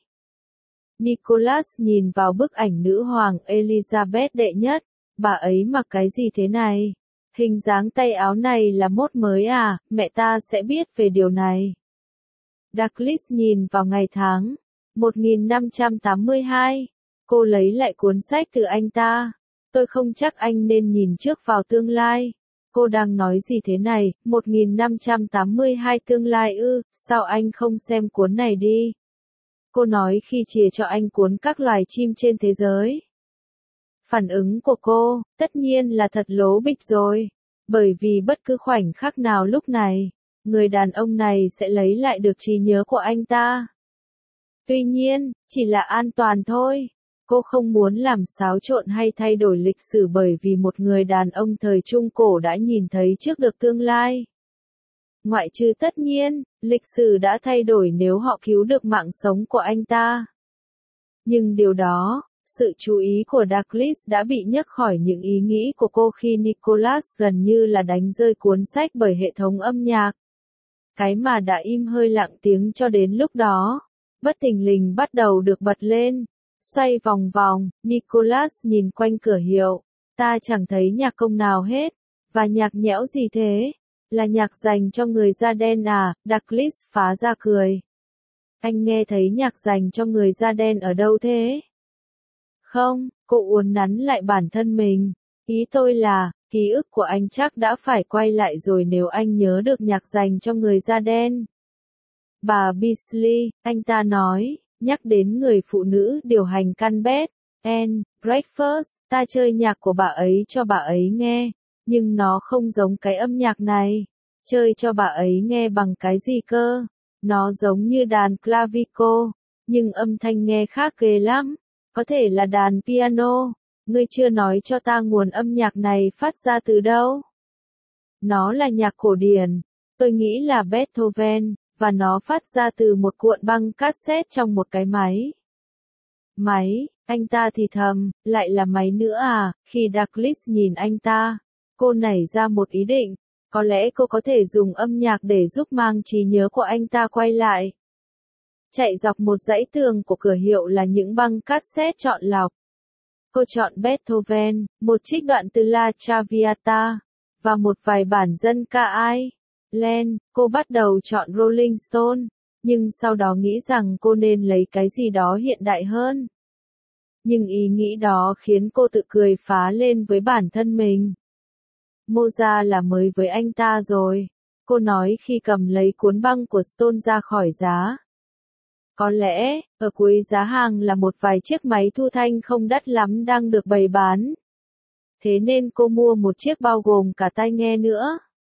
Nicholas nhìn vào bức ảnh nữ hoàng Elizabeth đệ nhất, bà ấy mặc cái gì thế này? Hình dáng tay áo này là mốt mới à, mẹ ta sẽ biết về điều này. Douglas nhìn vào ngày tháng, một nghìn năm trăm tám mươi hai, cô lấy lại cuốn sách từ anh ta. Tôi không chắc anh nên nhìn trước vào tương lai. Cô đang nói gì thế này, một nghìn năm trăm tám mươi hai tương lai ư, sao anh không xem cuốn này đi? Cô nói khi chìa cho anh cuốn các loài chim trên thế giới. Phản ứng của cô, tất nhiên là thật lố bịch rồi, bởi vì bất cứ khoảnh khắc nào lúc này, người đàn ông này sẽ lấy lại được trí nhớ của anh ta. Tuy nhiên, chỉ là an toàn thôi. Cô không muốn làm xáo trộn hay thay đổi lịch sử bởi vì một người đàn ông thời Trung Cổ đã nhìn thấy trước được tương lai. Ngoại trừ tất nhiên, lịch sử đã thay đổi nếu họ cứu được mạng sống của anh ta. Nhưng điều đó, sự chú ý của Douglas đã bị nhấc khỏi những ý nghĩ của cô khi Nicholas gần như là đánh rơi cuốn sách bởi hệ thống âm nhạc. Cái mà đã im hơi lặng tiếng cho đến lúc đó, bất thình lình bắt đầu được bật lên. Xoay vòng vòng, Nicholas nhìn quanh cửa hiệu. Ta chẳng thấy nhạc công nào hết. Và nhạc nhẽo gì thế? Là nhạc dành cho người da đen à? Douglas phá ra cười. Anh nghe thấy nhạc dành cho người da đen ở đâu thế? Không, cô uốn nắn lại bản thân mình. Ý tôi là, ký ức của anh chắc đã phải quay lại rồi nếu anh nhớ được nhạc dành cho người da đen. Bà Beasley, anh ta nói, nhắc đến người phụ nữ điều hành căn bed, and breakfast, ta chơi nhạc của bà ấy cho bà ấy nghe, nhưng nó không giống cái âm nhạc này. Chơi cho bà ấy nghe bằng cái gì cơ? Nó giống như đàn clavico, nhưng âm thanh nghe khác ghê lắm. Có thể là đàn piano. Ngươi chưa nói cho ta nguồn âm nhạc này phát ra từ đâu? Nó là nhạc cổ điển. Tôi nghĩ là Beethoven, và nó phát ra từ một cuộn băng cassette trong một cái máy. Máy, anh ta thì thầm, lại là máy nữa à? Khi Douglas nhìn anh ta, cô nảy ra một ý định. Có lẽ cô có thể dùng âm nhạc để giúp mang trí nhớ của anh ta quay lại. Chạy dọc một dãy tường của cửa hiệu là những băng cassette chọn lọc. Cô chọn Beethoven, một trích đoạn từ La Traviata, và một vài bản dân ca ai. Len, cô bắt đầu chọn Rolling Stone, nhưng sau đó nghĩ rằng cô nên lấy cái gì đó hiện đại hơn. Nhưng ý nghĩ đó khiến cô tự cười phá lên với bản thân mình. Mozart là mới với anh ta rồi, cô nói khi cầm lấy cuốn băng của Stone ra khỏi giá. Có lẽ, ở cuối giá hàng là một vài chiếc máy thu thanh không đắt lắm đang được bày bán. Thế nên cô mua một chiếc bao gồm cả tai nghe nữa.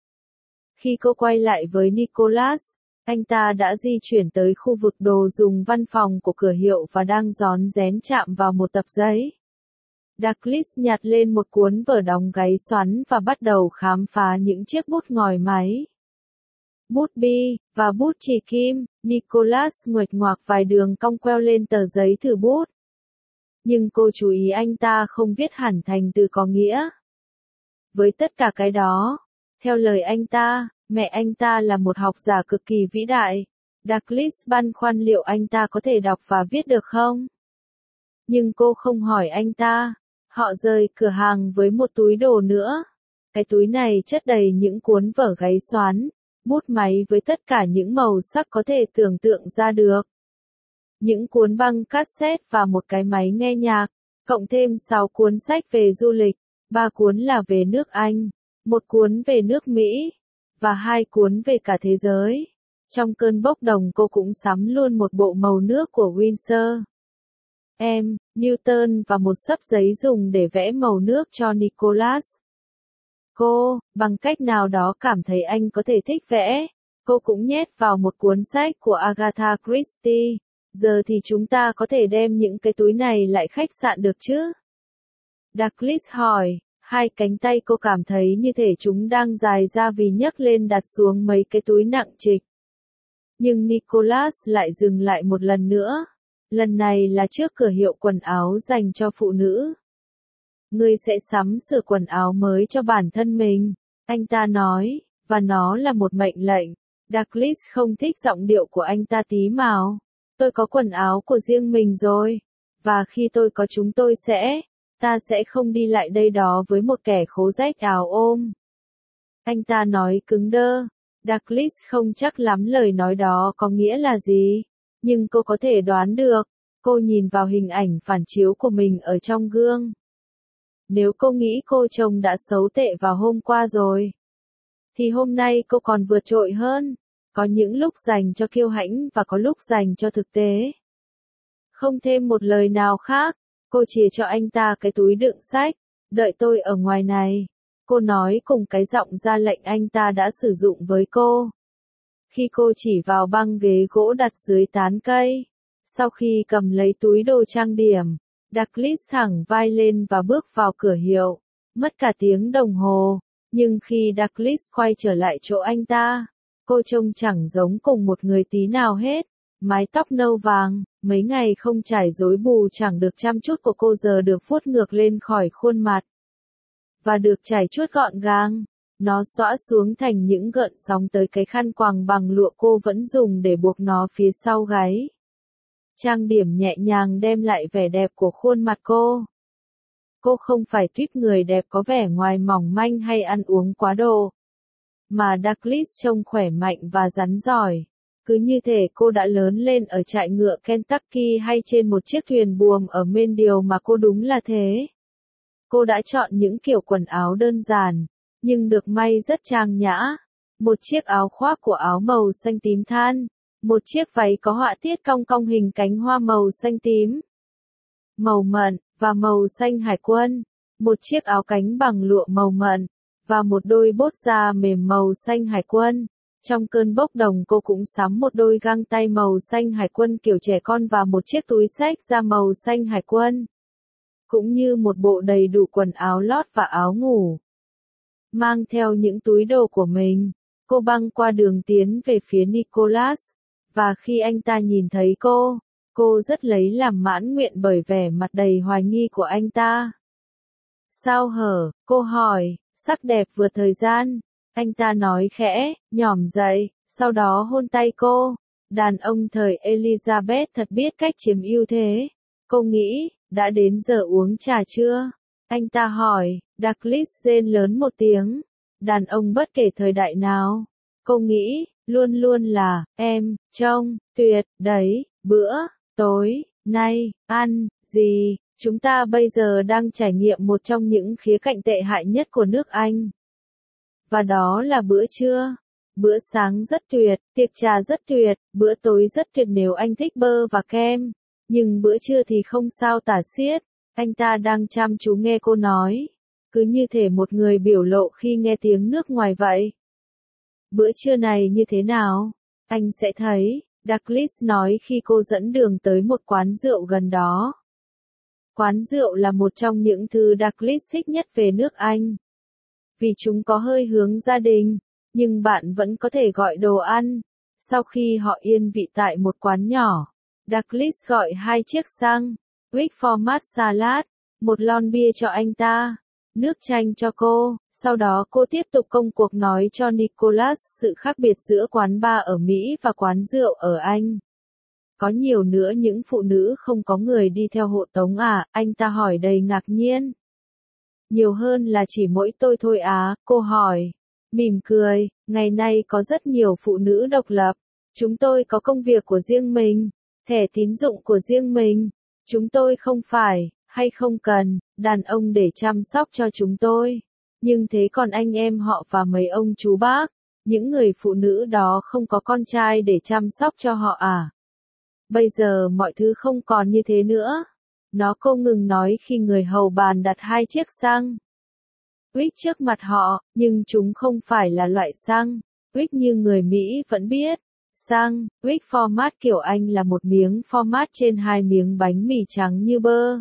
Khi cô quay lại với Nicholas, anh ta đã di chuyển tới khu vực đồ dùng văn phòng của cửa hiệu và đang rón rén chạm vào một tập giấy. Douglas nhặt lên một cuốn vở đóng gáy xoắn và bắt đầu khám phá những chiếc bút ngòi máy. Bút bi, và bút chì kim, Nicholas nguệch ngoạc vài đường cong queo lên tờ giấy thử bút. Nhưng cô chú ý anh ta không viết hẳn thành từ có nghĩa. Với tất cả cái đó, theo lời anh ta, mẹ anh ta là một học giả cực kỳ vĩ đại. Douglas băn khoăn liệu anh ta có thể đọc và viết được không? Nhưng cô không hỏi anh ta. Họ rời cửa hàng với một túi đồ nữa. Cái túi này chất đầy những cuốn vở gáy xoắn, bút máy với tất cả những màu sắc có thể tưởng tượng ra được. Những cuốn băng cassette và một cái máy nghe nhạc, cộng thêm sáu cuốn sách về du lịch. Ba cuốn là về nước Anh, một cuốn về nước Mỹ, và hai cuốn về cả thế giới. Trong cơn bốc đồng cô cũng sắm luôn một bộ màu nước của Winsor. Em, Newton và một xấp giấy dùng để vẽ màu nước cho Nicholas. Cô, bằng cách nào đó cảm thấy anh có thể thích vẽ. Cô cũng nhét vào một cuốn sách của Agatha Christie. Giờ thì chúng ta có thể đem những cái túi này lại khách sạn được chứ? Douglas hỏi, hai cánh tay cô cảm thấy như thể chúng đang dài ra vì nhấc lên đặt xuống mấy cái túi nặng trịch. Nhưng Nicholas lại dừng lại một lần nữa. Lần này là trước cửa hiệu quần áo dành cho phụ nữ. Ngươi sẽ sắm sửa quần áo mới cho bản thân mình, anh ta nói, và nó là một mệnh lệnh. Douglas không thích giọng điệu của anh ta tí mào. Tôi có quần áo của riêng mình rồi. Và khi tôi có chúng tôi sẽ, ta sẽ không đi lại đây đó với một kẻ khố rách áo ôm. Anh ta nói cứng đơ. Douglas không chắc lắm lời nói đó có nghĩa là gì. Nhưng cô có thể đoán được. Cô nhìn vào hình ảnh phản chiếu của mình ở trong gương. Nếu cô nghĩ cô chồng đã xấu tệ vào hôm qua rồi, thì hôm nay cô còn vượt trội hơn. Có những lúc dành cho kiêu hãnh và có lúc dành cho thực tế. Không thêm một lời nào khác, cô chìa cho anh ta cái túi đựng sách. Đợi tôi ở ngoài này. Cô nói cùng cái giọng ra lệnh anh ta đã sử dụng với cô. Khi cô chỉ vào băng ghế gỗ đặt dưới tán cây. Sau khi cầm lấy túi đồ trang điểm, Douglas thẳng vai lên và bước vào cửa hiệu. Mất cả tiếng đồng hồ. Nhưng khi Douglas quay trở lại chỗ anh ta, cô trông chẳng giống cùng một người tí nào hết. Mái tóc nâu vàng, mấy ngày không trải rối bù chẳng được chăm chút của cô giờ được vuốt ngược lên khỏi khuôn mặt. Và được chải chuốt gọn gàng. Nó xõa xuống thành những gợn sóng tới cái khăn quàng bằng lụa cô vẫn dùng để buộc nó phía sau gáy. Trang điểm nhẹ nhàng đem lại vẻ đẹp của khuôn mặt cô. Cô không phải tuýp người đẹp có vẻ ngoài mỏng manh hay ăn uống quá độ. Mà Douglas trông khỏe mạnh và rắn giỏi. Cứ như thể cô đã lớn lên ở trại ngựa Kentucky hay trên một chiếc thuyền buồm ở Maine điều mà cô đúng là thế. Cô đã chọn những kiểu quần áo đơn giản, nhưng được may rất trang nhã. Một chiếc áo khoác của áo màu xanh tím than. Một chiếc váy có họa tiết cong cong hình cánh hoa màu xanh tím, màu mận, và màu xanh hải quân. Một chiếc áo cánh bằng lụa màu mận, và một đôi bốt da mềm màu xanh hải quân. Trong cơn bốc đồng cô cũng sắm một đôi găng tay màu xanh hải quân kiểu trẻ con và một chiếc túi xách da màu xanh hải quân. Cũng như một bộ đầy đủ quần áo lót và áo ngủ. Mang theo những túi đồ của mình, cô băng qua đường tiến về phía Nicholas. Và khi anh ta nhìn thấy cô, cô rất lấy làm mãn nguyện bởi vẻ mặt đầy hoài nghi của anh ta. Sao hở, cô hỏi, sắc đẹp vượt thời gian. Anh ta nói khẽ, nhỏm dậy, sau đó hôn tay cô. Đàn ông thời Elizabeth thật biết cách chiếm ưu thế. Cô nghĩ, đã đến giờ uống trà chưa? Anh ta hỏi, Douglas rên lớn một tiếng. Đàn ông bất kể thời đại nào. Cô nghĩ, luôn luôn là, em, trông, tuyệt, đấy, bữa, tối, nay, ăn, gì, chúng ta bây giờ đang trải nghiệm một trong những khía cạnh tệ hại nhất của nước Anh. Và đó là bữa trưa. Bữa sáng rất tuyệt, tiệc trà rất tuyệt, bữa tối rất tuyệt nếu anh thích bơ và kem. Nhưng bữa trưa thì không sao tả xiết. Anh ta đang chăm chú nghe cô nói. Cứ như thể một người biểu lộ khi nghe tiếng nước ngoài vậy. Bữa trưa này như thế nào? Anh sẽ thấy, Douglas nói khi cô dẫn đường tới một quán rượu gần đó. Quán rượu là một trong những thứ Douglas thích nhất về nước Anh. Vì chúng có hơi hướng gia đình, nhưng bạn vẫn có thể gọi đồ ăn. Sau khi họ yên vị tại một quán nhỏ, Douglas gọi hai chiếc xăng, Wick format salad, một lon bia cho anh ta, nước chanh cho cô. Sau đó cô tiếp tục công cuộc nói cho Nicholas sự khác biệt giữa quán bar ở Mỹ và quán rượu ở Anh. Có nhiều nữa những phụ nữ không có người đi theo hộ tống à, anh ta hỏi đầy ngạc nhiên. Nhiều hơn là chỉ mỗi tôi thôi á, cô hỏi. Mỉm cười, ngày nay có rất nhiều phụ nữ độc lập. Chúng tôi có công việc của riêng mình, thẻ tín dụng của riêng mình. Chúng tôi không phải Hay không cần, đàn ông để chăm sóc cho chúng tôi. Nhưng thế còn anh em họ và mấy ông chú bác, những người phụ nữ đó không có con trai để chăm sóc cho họ à? Bây giờ mọi thứ không còn như thế nữa. Nó không ngừng nói khi người hầu bàn đặt hai chiếc xăng Wick trước mặt họ, nhưng chúng không phải là loại xăng Wick như người Mỹ vẫn biết. Xăng Wick format kiểu Anh là một miếng format trên hai miếng bánh mì trắng như bơ.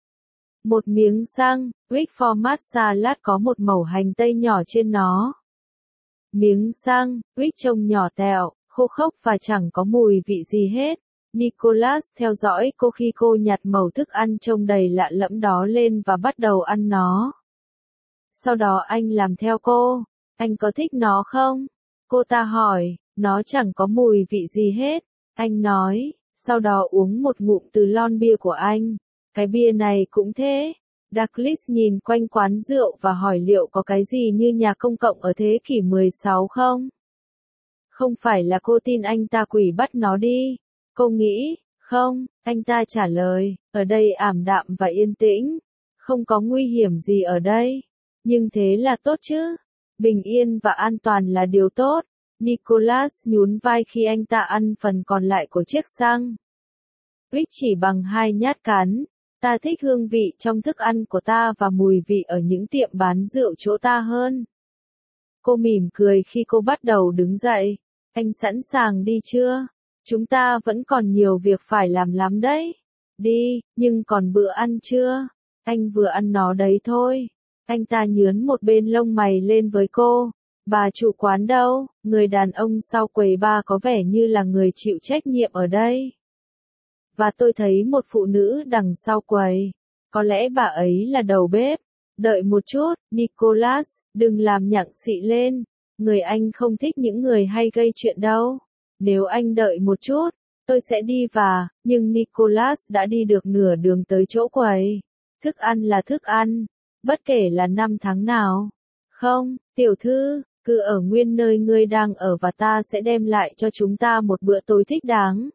Một miếng xăng Wick format salad có một mẩu hành tây nhỏ trên nó. Miếng xăng Wick trông nhỏ tẹo, khô khốc và chẳng có mùi vị gì hết. Nicholas theo dõi cô khi cô nhặt mẩu thức ăn trông đầy lạ lẫm đó lên và bắt đầu ăn nó. Sau đó anh làm theo cô. Anh có thích nó không? Cô ta hỏi. Nó chẳng có mùi vị gì hết. Anh nói. Sau đó uống một ngụm từ lon bia của anh. Cái bia này cũng thế. Douglas nhìn quanh quán rượu và hỏi liệu có cái gì như nhà công cộng ở thế kỷ mười sáu không? Không phải là cô tin anh ta quỷ bắt nó đi. Cô nghĩ, không, anh ta trả lời, ở đây ảm đạm và yên tĩnh. Không có nguy hiểm gì ở đây. Nhưng thế là tốt chứ. Bình yên và an toàn là điều tốt. Nicholas nhún vai khi anh ta ăn phần còn lại của chiếc xăng Wick chỉ bằng hai nhát cắn. Ta thích hương vị trong thức ăn của ta và mùi vị ở những tiệm bán rượu chỗ ta hơn. Cô mỉm cười khi cô bắt đầu đứng dậy. Anh sẵn sàng đi chưa? Chúng ta vẫn còn nhiều việc phải làm lắm đấy. Đi, nhưng còn bữa ăn chưa? Anh vừa ăn nó đấy thôi. Anh ta nhướn một bên lông mày lên với cô. Bà chủ quán đâu? Người đàn ông sau quầy bar có vẻ như là người chịu trách nhiệm ở đây. Và tôi thấy một phụ nữ đằng sau quầy. Có lẽ bà ấy là đầu bếp. Đợi một chút, Nicholas, đừng làm nhặng xị lên. Người anh không thích những người hay gây chuyện đâu. Nếu anh đợi một chút, tôi sẽ đi và, nhưng Nicholas đã đi được nửa đường tới chỗ quầy. Thức ăn là thức ăn, bất kể là năm tháng nào. Không, tiểu thư, cứ ở nguyên nơi ngươi đang ở và ta sẽ đem lại cho chúng ta một bữa tối thích đáng.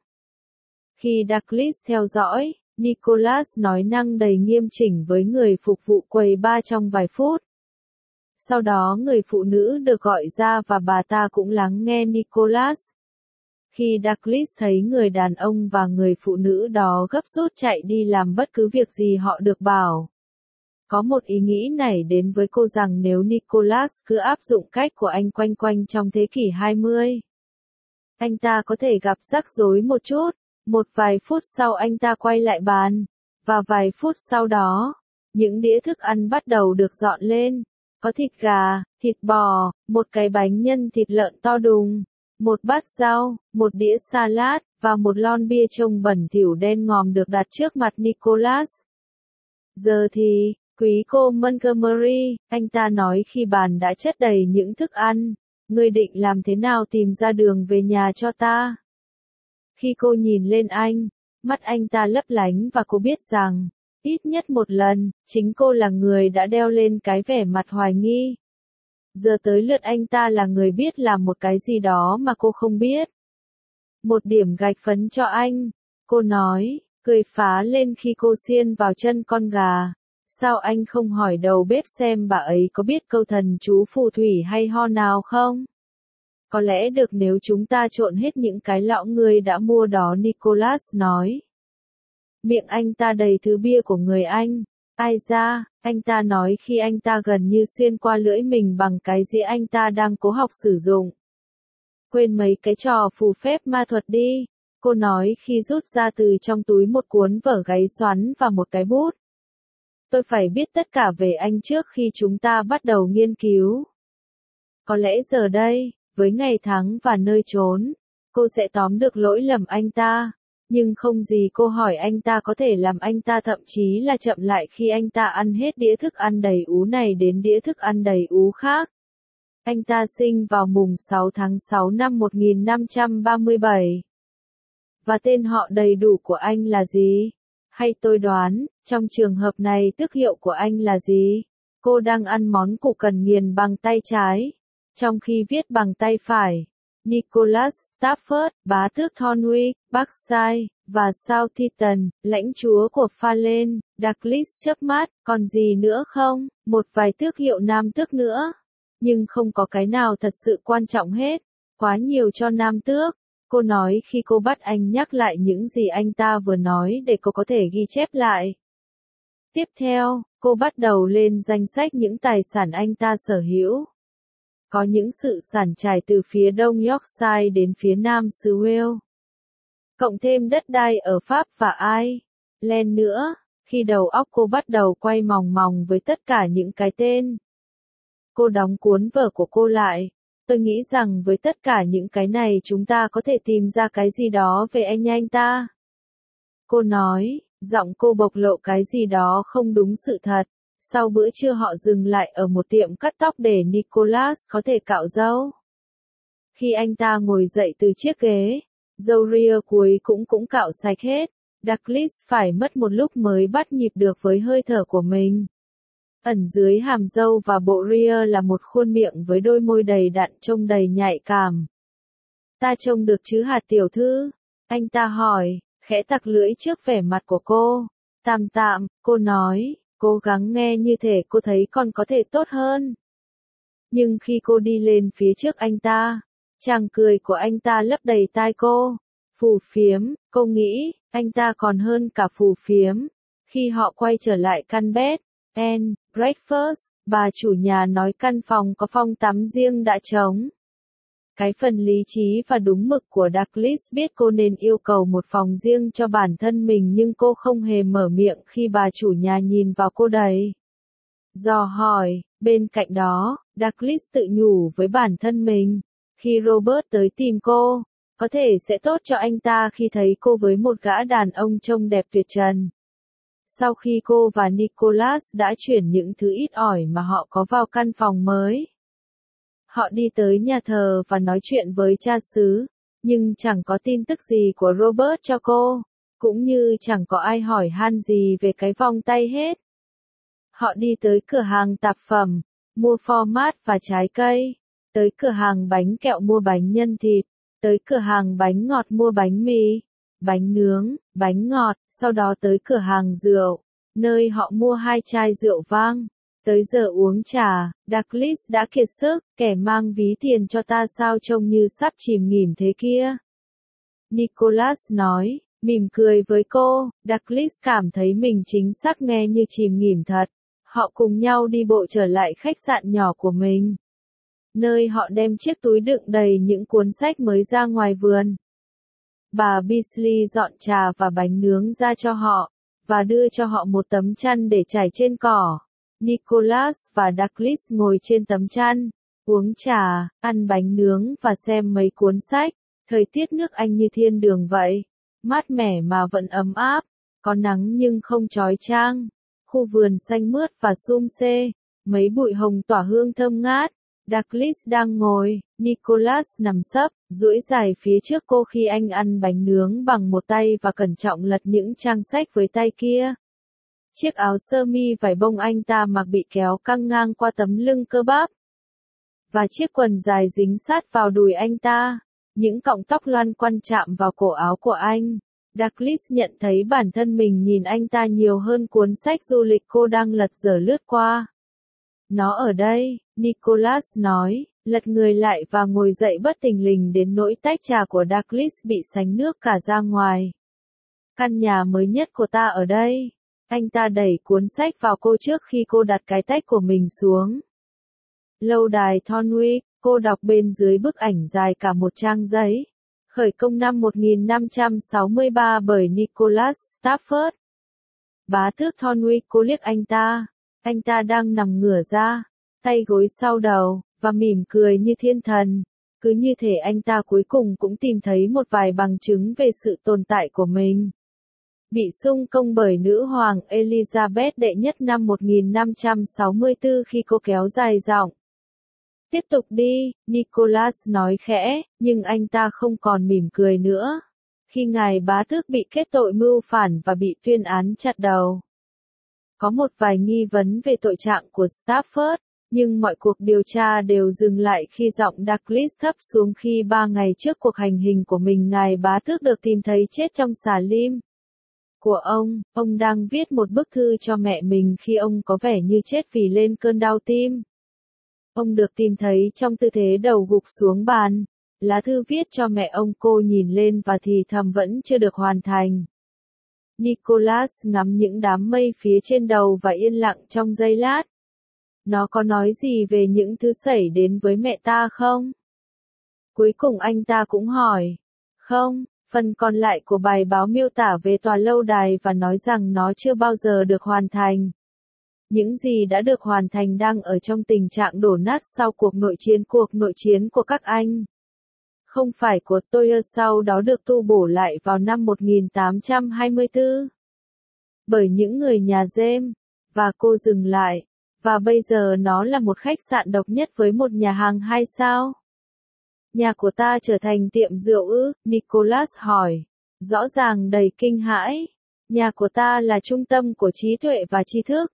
Khi Douglas theo dõi, Nicholas nói năng đầy nghiêm chỉnh với người phục vụ quầy bar trong vài phút. Sau đó người phụ nữ được gọi ra và bà ta cũng lắng nghe Nicholas. Khi Douglas thấy người đàn ông và người phụ nữ đó gấp rút chạy đi làm bất cứ việc gì họ được bảo. Có một ý nghĩ nảy đến với cô rằng nếu Nicholas cứ áp dụng cách của anh quanh quanh trong thế kỷ hai mươi, anh ta có thể gặp rắc rối một chút. Một vài phút sau anh ta quay lại bàn, và vài phút sau đó, những đĩa thức ăn bắt đầu được dọn lên. Có thịt gà, thịt bò, một cái bánh nhân thịt lợn to đùng, một bát rau, một đĩa salad, và một lon bia trông bẩn thỉu đen ngòm được đặt trước mặt Nicholas. Giờ thì, quý cô Montgomery, anh ta nói khi bàn đã chất đầy những thức ăn, ngươi định làm thế nào tìm ra đường về nhà cho ta? Khi cô nhìn lên anh, mắt anh ta lấp lánh và cô biết rằng, ít nhất một lần, chính cô là người đã đeo lên cái vẻ mặt hoài nghi. Giờ tới lượt anh ta là người biết làm một cái gì đó mà cô không biết. Một điểm gạch phấn cho anh, cô nói, cười phá lên khi cô xiên vào chân con gà. Sao anh không hỏi đầu bếp xem bà ấy có biết câu thần chú phù thủy hay ho nào không? Có lẽ được nếu chúng ta trộn hết những cái lọ ngươi đã mua đó, Nicholas nói. Miệng anh ta đầy thứ bia của người Anh. Ai ra, anh ta nói khi anh ta gần như xuyên qua lưỡi mình bằng cái dĩa anh ta đang cố học sử dụng. Quên mấy cái trò phù phép ma thuật đi, cô nói khi rút ra từ trong túi một cuốn vở gáy xoắn và một cái bút. Tôi phải biết tất cả về anh trước khi chúng ta bắt đầu nghiên cứu. Có lẽ giờ đây, với ngày tháng và nơi trốn, cô sẽ tóm được lỗi lầm anh ta. Nhưng không gì cô hỏi anh ta có thể làm anh ta thậm chí là chậm lại khi anh ta ăn hết đĩa thức ăn đầy ú này đến đĩa thức ăn đầy ú khác. Anh ta sinh vào mùng sáu tháng sáu năm một nghìn năm trăm ba mươi bảy. Và tên họ đầy đủ của anh là gì? Hay tôi đoán, trong trường hợp này tước hiệu của anh là gì? Cô đang ăn món củ cần nghiền bằng tay trái, trong khi viết bằng tay phải. Nicholas Stafford, bá tước Thornwick, Berkshire, và Southampton, lãnh chúa của Fallen, Douglas chớp mắt, còn gì nữa không? Một vài tước hiệu nam tước nữa. Nhưng không có cái nào thật sự quan trọng hết. Quá nhiều cho nam tước. Cô nói khi cô bắt anh nhắc lại những gì anh ta vừa nói để cô có thể ghi chép lại. Tiếp theo, cô bắt đầu lên danh sách những tài sản anh ta sở hữu. Có những sự sản trải từ phía đông Yorkshire đến phía nam xứ Wales. Cộng thêm đất đai ở Pháp và Ireland nữa, khi đầu óc cô bắt đầu quay mòng mòng với tất cả những cái tên. Cô đóng cuốn vở của cô lại. Tôi nghĩ rằng với tất cả những cái này chúng ta có thể tìm ra cái gì đó về anh anh ta. Cô nói, giọng cô bộc lộ cái gì đó không đúng sự thật. Sau bữa trưa họ dừng lại ở một tiệm cắt tóc để Nicholas có thể cạo râu. Khi anh ta ngồi dậy từ chiếc ghế, râu ria cuối cũng cũng cạo sạch hết. Douglas phải mất một lúc mới bắt nhịp được với hơi thở của mình. Ẩn dưới hàm râu và bộ ria là một khuôn miệng với đôi môi đầy đặn trông đầy nhạy cảm. Ta trông được chứ hạt tiểu thư? Anh ta hỏi, khẽ tặc lưỡi trước vẻ mặt của cô. Tạm tạm, cô nói, cố gắng nghe như thể cô thấy còn có thể tốt hơn. Nhưng khi cô đi lên phía trước anh ta, tràng cười của anh ta lấp đầy tai cô. Phù phiếm, cô nghĩ, anh ta còn hơn cả phù phiếm. Khi họ quay trở lại căn bed and breakfast, bà chủ nhà nói căn phòng có phòng tắm riêng đã trống. Cái phần lý trí và đúng mực của Douglas biết cô nên yêu cầu một phòng riêng cho bản thân mình nhưng cô không hề mở miệng khi bà chủ nhà nhìn vào cô đầy dò hỏi. Bên cạnh đó, Douglas tự nhủ với bản thân mình, khi Robert tới tìm cô, có thể sẽ tốt cho anh ta khi thấy cô với một gã đàn ông trông đẹp tuyệt trần. Sau khi cô và Nicholas đã chuyển những thứ ít ỏi mà họ có vào căn phòng mới, họ đi tới nhà thờ và nói chuyện với cha xứ, nhưng chẳng có tin tức gì của Robert cho cô, cũng như chẳng có ai hỏi han gì về cái vòng tay hết. Họ đi tới cửa hàng tạp phẩm, mua format và trái cây, tới cửa hàng bánh kẹo mua bánh nhân thịt, tới cửa hàng bánh ngọt mua bánh mì, bánh nướng, bánh ngọt, sau đó tới cửa hàng rượu, nơi họ mua hai chai rượu vang. Tới giờ uống trà, Douglas đã kiệt sức, kẻ mang ví tiền cho ta sao trông như sắp chìm nghỉm thế kia. Nicholas nói, mỉm cười với cô, Douglas cảm thấy mình chính xác nghe như chìm nghỉm thật. Họ cùng nhau đi bộ trở lại khách sạn nhỏ của mình, nơi họ đem chiếc túi đựng đầy những cuốn sách mới ra ngoài vườn. Bà Beasley dọn trà và bánh nướng ra cho họ, và đưa cho họ một tấm chăn để trải trên cỏ. Nicholas và Douglas ngồi trên tấm chăn, uống trà, ăn bánh nướng và xem mấy cuốn sách. Thời tiết nước Anh như thiên đường vậy, mát mẻ mà vẫn ấm áp, có nắng nhưng không chói chang. Khu vườn xanh mướt và sum xê, mấy bụi hồng tỏa hương thơm ngát. Douglas đang ngồi, Nicholas nằm sấp, duỗi dài phía trước cô khi anh ăn bánh nướng bằng một tay và cẩn trọng lật những trang sách với tay kia. Chiếc áo sơ mi vải bông anh ta mặc bị kéo căng ngang qua tấm lưng cơ bắp, và chiếc quần dài dính sát vào đùi anh ta. Những cọng tóc loăn quăn chạm vào cổ áo của anh. Douglas nhận thấy bản thân mình nhìn anh ta nhiều hơn cuốn sách du lịch cô đang lật dở lướt qua. Nó ở đây, Nicholas nói, lật người lại và ngồi dậy bất thình lình đến nỗi tách trà của Douglas bị sánh nước cả ra ngoài. Căn nhà mới nhất của ta ở đây. Anh ta đẩy cuốn sách vào cô trước khi cô đặt cái tách của mình xuống. Lâu đài Thornwick, cô đọc bên dưới bức ảnh dài cả một trang giấy. Khởi công năm một nghìn năm trăm sáu mươi ba bởi Nicholas Stafford. Bá tước Thornwick, cô liếc anh ta. Anh ta đang nằm ngửa ra, tay gối sau đầu, và mỉm cười như thiên thần. Cứ như thể anh ta cuối cùng cũng tìm thấy một vài bằng chứng về sự tồn tại của mình. Bị xung công bởi nữ hoàng Elizabeth đệ nhất năm một nghìn năm trăm sáu mươi tư khi cô kéo dài giọng. Tiếp tục đi, Nicholas nói khẽ, nhưng anh ta không còn mỉm cười nữa. Khi ngài bá tước bị kết tội mưu phản và bị tuyên án chặt đầu. Có một vài nghi vấn về tội trạng của Stafford. Nhưng mọi cuộc điều tra đều dừng lại khi giọng Douglas thấp xuống khi ba ngày trước cuộc hành hình của mình ngài bá tước được tìm thấy chết trong xà lim của ông. Ông đang viết một bức thư cho mẹ mình khi ông có vẻ như chết vì lên cơn đau tim. Ông được tìm thấy trong tư thế đầu gục xuống bàn. Lá thư viết cho mẹ ông, cô nhìn lên và thì thầm vẫn chưa được hoàn thành. Nicholas ngắm những đám mây phía trên đầu và yên lặng trong giây lát. Nó có nói gì về những thứ xảy đến với mẹ ta không? Cuối cùng anh ta cũng hỏi. Không, phần còn lại của bài báo miêu tả về tòa lâu đài và nói rằng nó chưa bao giờ được hoàn thành. Những gì đã được hoàn thành đang ở trong tình trạng đổ nát sau cuộc nội chiến cuộc nội chiến của các anh. Không phải của tôi, sau đó được tu bổ lại vào năm một nghìn tám trăm hai mươi tư. Bởi những người nhà James. Và cô dừng lại. Và bây giờ nó là một khách sạn độc nhất với một nhà hàng hai sao. Nhà của ta trở thành tiệm rượu ư? Nicholas hỏi. Rõ ràng đầy kinh hãi. Nhà của ta là trung tâm của trí tuệ và tri thức.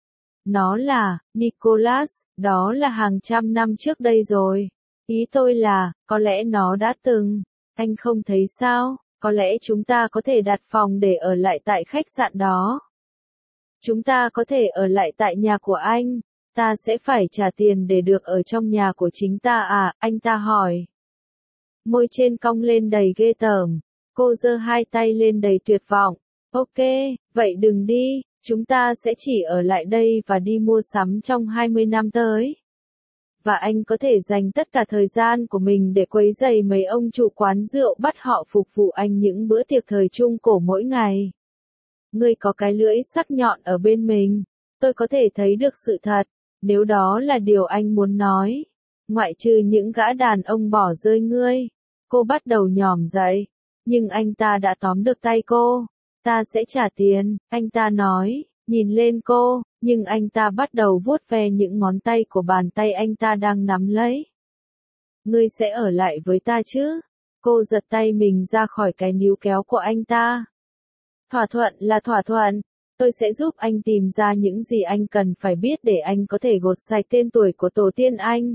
Nó là, Nicholas, đó là hàng trăm năm trước đây rồi. Ý tôi là, có lẽ nó đã từng. Anh không thấy sao? Có lẽ chúng ta có thể đặt phòng để ở lại tại khách sạn đó. Chúng ta có thể ở lại tại nhà của anh. Ta sẽ phải trả tiền để được ở trong nhà của chính ta à? Anh ta hỏi. Môi trên cong lên đầy ghê tởm. Cô giơ hai tay lên đầy tuyệt vọng. Ok, vậy đừng đi. Chúng ta sẽ chỉ ở lại đây và đi mua sắm trong hai mươi năm tới. Và anh có thể dành tất cả thời gian của mình để quấy rầy mấy ông chủ quán rượu, bắt họ phục vụ anh những bữa tiệc thời trung cổ mỗi ngày. Ngươi có cái lưỡi sắc nhọn ở bên mình. Tôi có thể thấy được sự thật, nếu đó là điều anh muốn nói. Ngoại trừ những gã đàn ông bỏ rơi ngươi. Cô bắt đầu nhòm dậy. Nhưng anh ta đã tóm được tay cô. Ta sẽ trả tiền, anh ta nói, nhìn lên cô, nhưng anh ta bắt đầu vuốt ve những ngón tay của bàn tay anh ta đang nắm lấy. Ngươi sẽ ở lại với ta chứ? Cô giật tay mình ra khỏi cái níu kéo của anh ta. Thỏa thuận là thỏa thuận. Tôi sẽ giúp anh tìm ra những gì anh cần phải biết để anh có thể gột sạch tên tuổi của tổ tiên anh.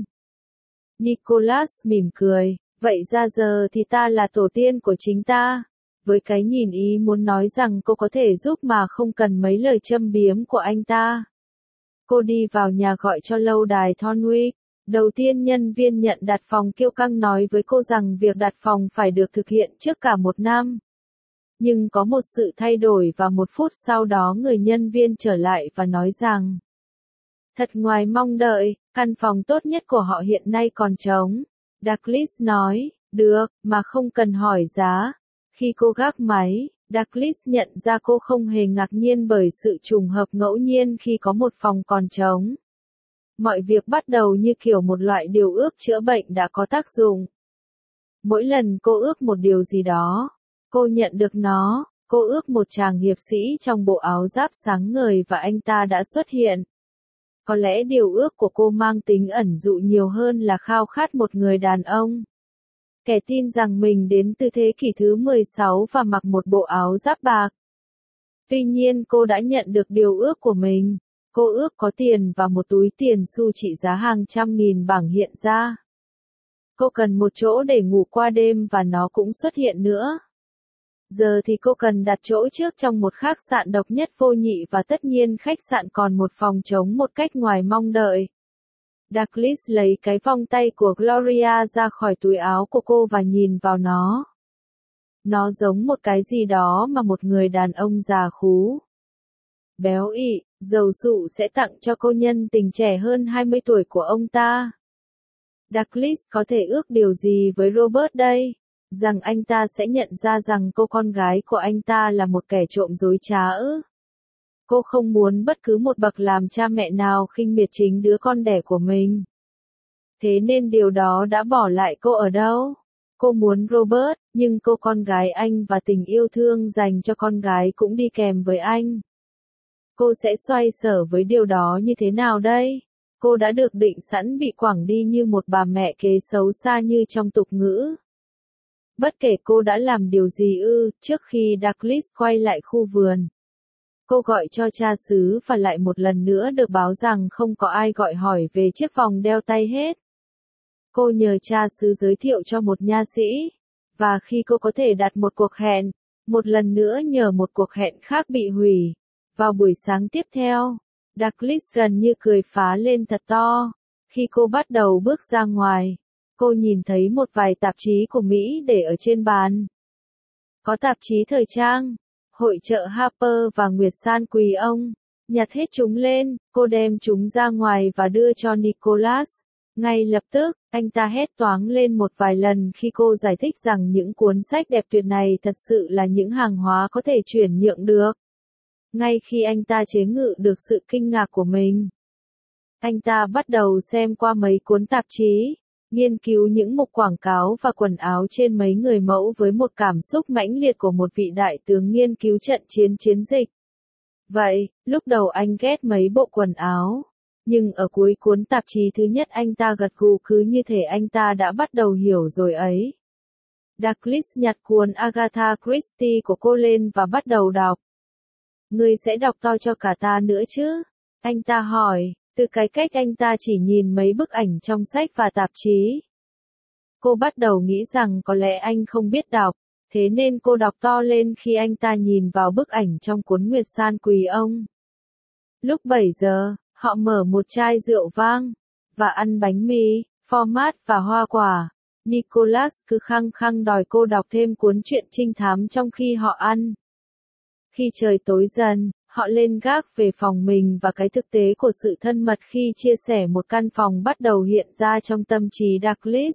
Nicholas mỉm cười. Vậy ra giờ thì ta là tổ tiên của chính ta. Với cái nhìn ý muốn nói rằng cô có thể giúp mà không cần mấy lời châm biếm của anh ta. Cô đi vào nhà gọi cho lâu đài Thornwick. Đầu tiên nhân viên nhận đặt phòng kiêu căng nói với cô rằng việc đặt phòng phải được thực hiện trước cả một năm. Nhưng có một sự thay đổi và một phút sau đó người nhân viên trở lại và nói rằng thật ngoài mong đợi, căn phòng tốt nhất của họ hiện nay còn trống. Douglas nói, được, mà không cần hỏi giá. Khi cô gác máy, Douglas nhận ra cô không hề ngạc nhiên bởi sự trùng hợp ngẫu nhiên khi có một phòng còn trống. Mọi việc bắt đầu như kiểu một loại điều ước chữa bệnh đã có tác dụng. Mỗi lần cô ước một điều gì đó, cô nhận được nó. Cô ước một chàng hiệp sĩ trong bộ áo giáp sáng ngời và anh ta đã xuất hiện. Có lẽ điều ước của cô mang tính ẩn dụ nhiều hơn là khao khát một người đàn ông. Kẻ tin rằng mình đến từ thế kỷ thứ mười sáu và mặc một bộ áo giáp bạc. Tuy nhiên cô đã nhận được điều ước của mình. Cô ước có tiền và một túi tiền xu trị giá hàng trăm nghìn bảng hiện ra. Cô cần một chỗ để ngủ qua đêm và nó cũng xuất hiện nữa. Giờ thì cô cần đặt chỗ trước trong một khách sạn độc nhất vô nhị và tất nhiên khách sạn còn một phòng trống một cách ngoài mong đợi. Douglas lấy cái vòng tay của Gloria ra khỏi túi áo của cô và nhìn vào nó. Nó giống một cái gì đó mà một người đàn ông già khú, béo ị, giàu sụ sẽ tặng cho cô nhân tình trẻ hơn hai mươi tuổi của ông ta. Douglas có thể ước điều gì với Robert đây? Rằng anh ta sẽ nhận ra rằng cô con gái của anh ta là một kẻ trộm dối trá ư? Cô không muốn bất cứ một bậc làm cha mẹ nào khinh miệt chính đứa con đẻ của mình. Thế nên điều đó đã bỏ lại cô ở đâu? Cô muốn Robert, nhưng cô con gái anh và tình yêu thương dành cho con gái cũng đi kèm với anh. Cô sẽ xoay sở với điều đó như thế nào đây? Cô đã được định sẵn bị quẳng đi như một bà mẹ kế xấu xa như trong tục ngữ. Bất kể cô đã làm điều gì ư, trước khi Douglas quay lại khu vườn. Cô gọi cho cha xứ và lại một lần nữa được báo rằng không có ai gọi hỏi về chiếc vòng đeo tay hết. Cô nhờ cha xứ giới thiệu cho một nha sĩ, và khi cô có thể đặt một cuộc hẹn, một lần nữa nhờ một cuộc hẹn khác bị hủy, vào buổi sáng tiếp theo, Douglas gần như cười phá lên thật to. Khi cô bắt đầu bước ra ngoài, cô nhìn thấy một vài tạp chí của Mỹ để ở trên bàn. Có tạp chí thời trang, hội chợ Harper và Nguyệt San Quỳ ông. Nhặt hết chúng lên, cô đem chúng ra ngoài và đưa cho Nicholas. Ngay lập tức, anh ta hét toáng lên một vài lần khi cô giải thích rằng những cuốn sách đẹp tuyệt này thật sự là những hàng hóa có thể chuyển nhượng được. Ngay khi anh ta chế ngự được sự kinh ngạc của mình, anh ta bắt đầu xem qua mấy cuốn tạp chí, nghiên cứu những mục quảng cáo và quần áo trên mấy người mẫu với một cảm xúc mãnh liệt của một vị đại tướng nghiên cứu trận chiến chiến dịch. Vậy, lúc đầu anh ghét mấy bộ quần áo, nhưng ở cuối cuốn tạp chí thứ nhất anh ta gật gù cứ như thể anh ta đã bắt đầu hiểu rồi ấy. Douglas nhặt cuốn Agatha Christie của cô lên và bắt đầu đọc. Ngươi sẽ đọc to cho cả ta nữa chứ? Anh ta hỏi, từ cái cách anh ta chỉ nhìn mấy bức ảnh trong sách và tạp chí. Cô bắt đầu nghĩ rằng có lẽ anh không biết đọc, thế nên cô đọc to lên khi anh ta nhìn vào bức ảnh trong cuốn Nguyệt San Quỳ ông. Lúc bảy giờ, họ mở một chai rượu vang, và ăn bánh mì, format và hoa quả. Nicholas cứ khăng khăng đòi cô đọc thêm cuốn truyện trinh thám trong khi họ ăn. Khi trời tối dần, họ lên gác về phòng mình và cái thực tế của sự thân mật khi chia sẻ một căn phòng bắt đầu hiện ra trong tâm trí Douglas.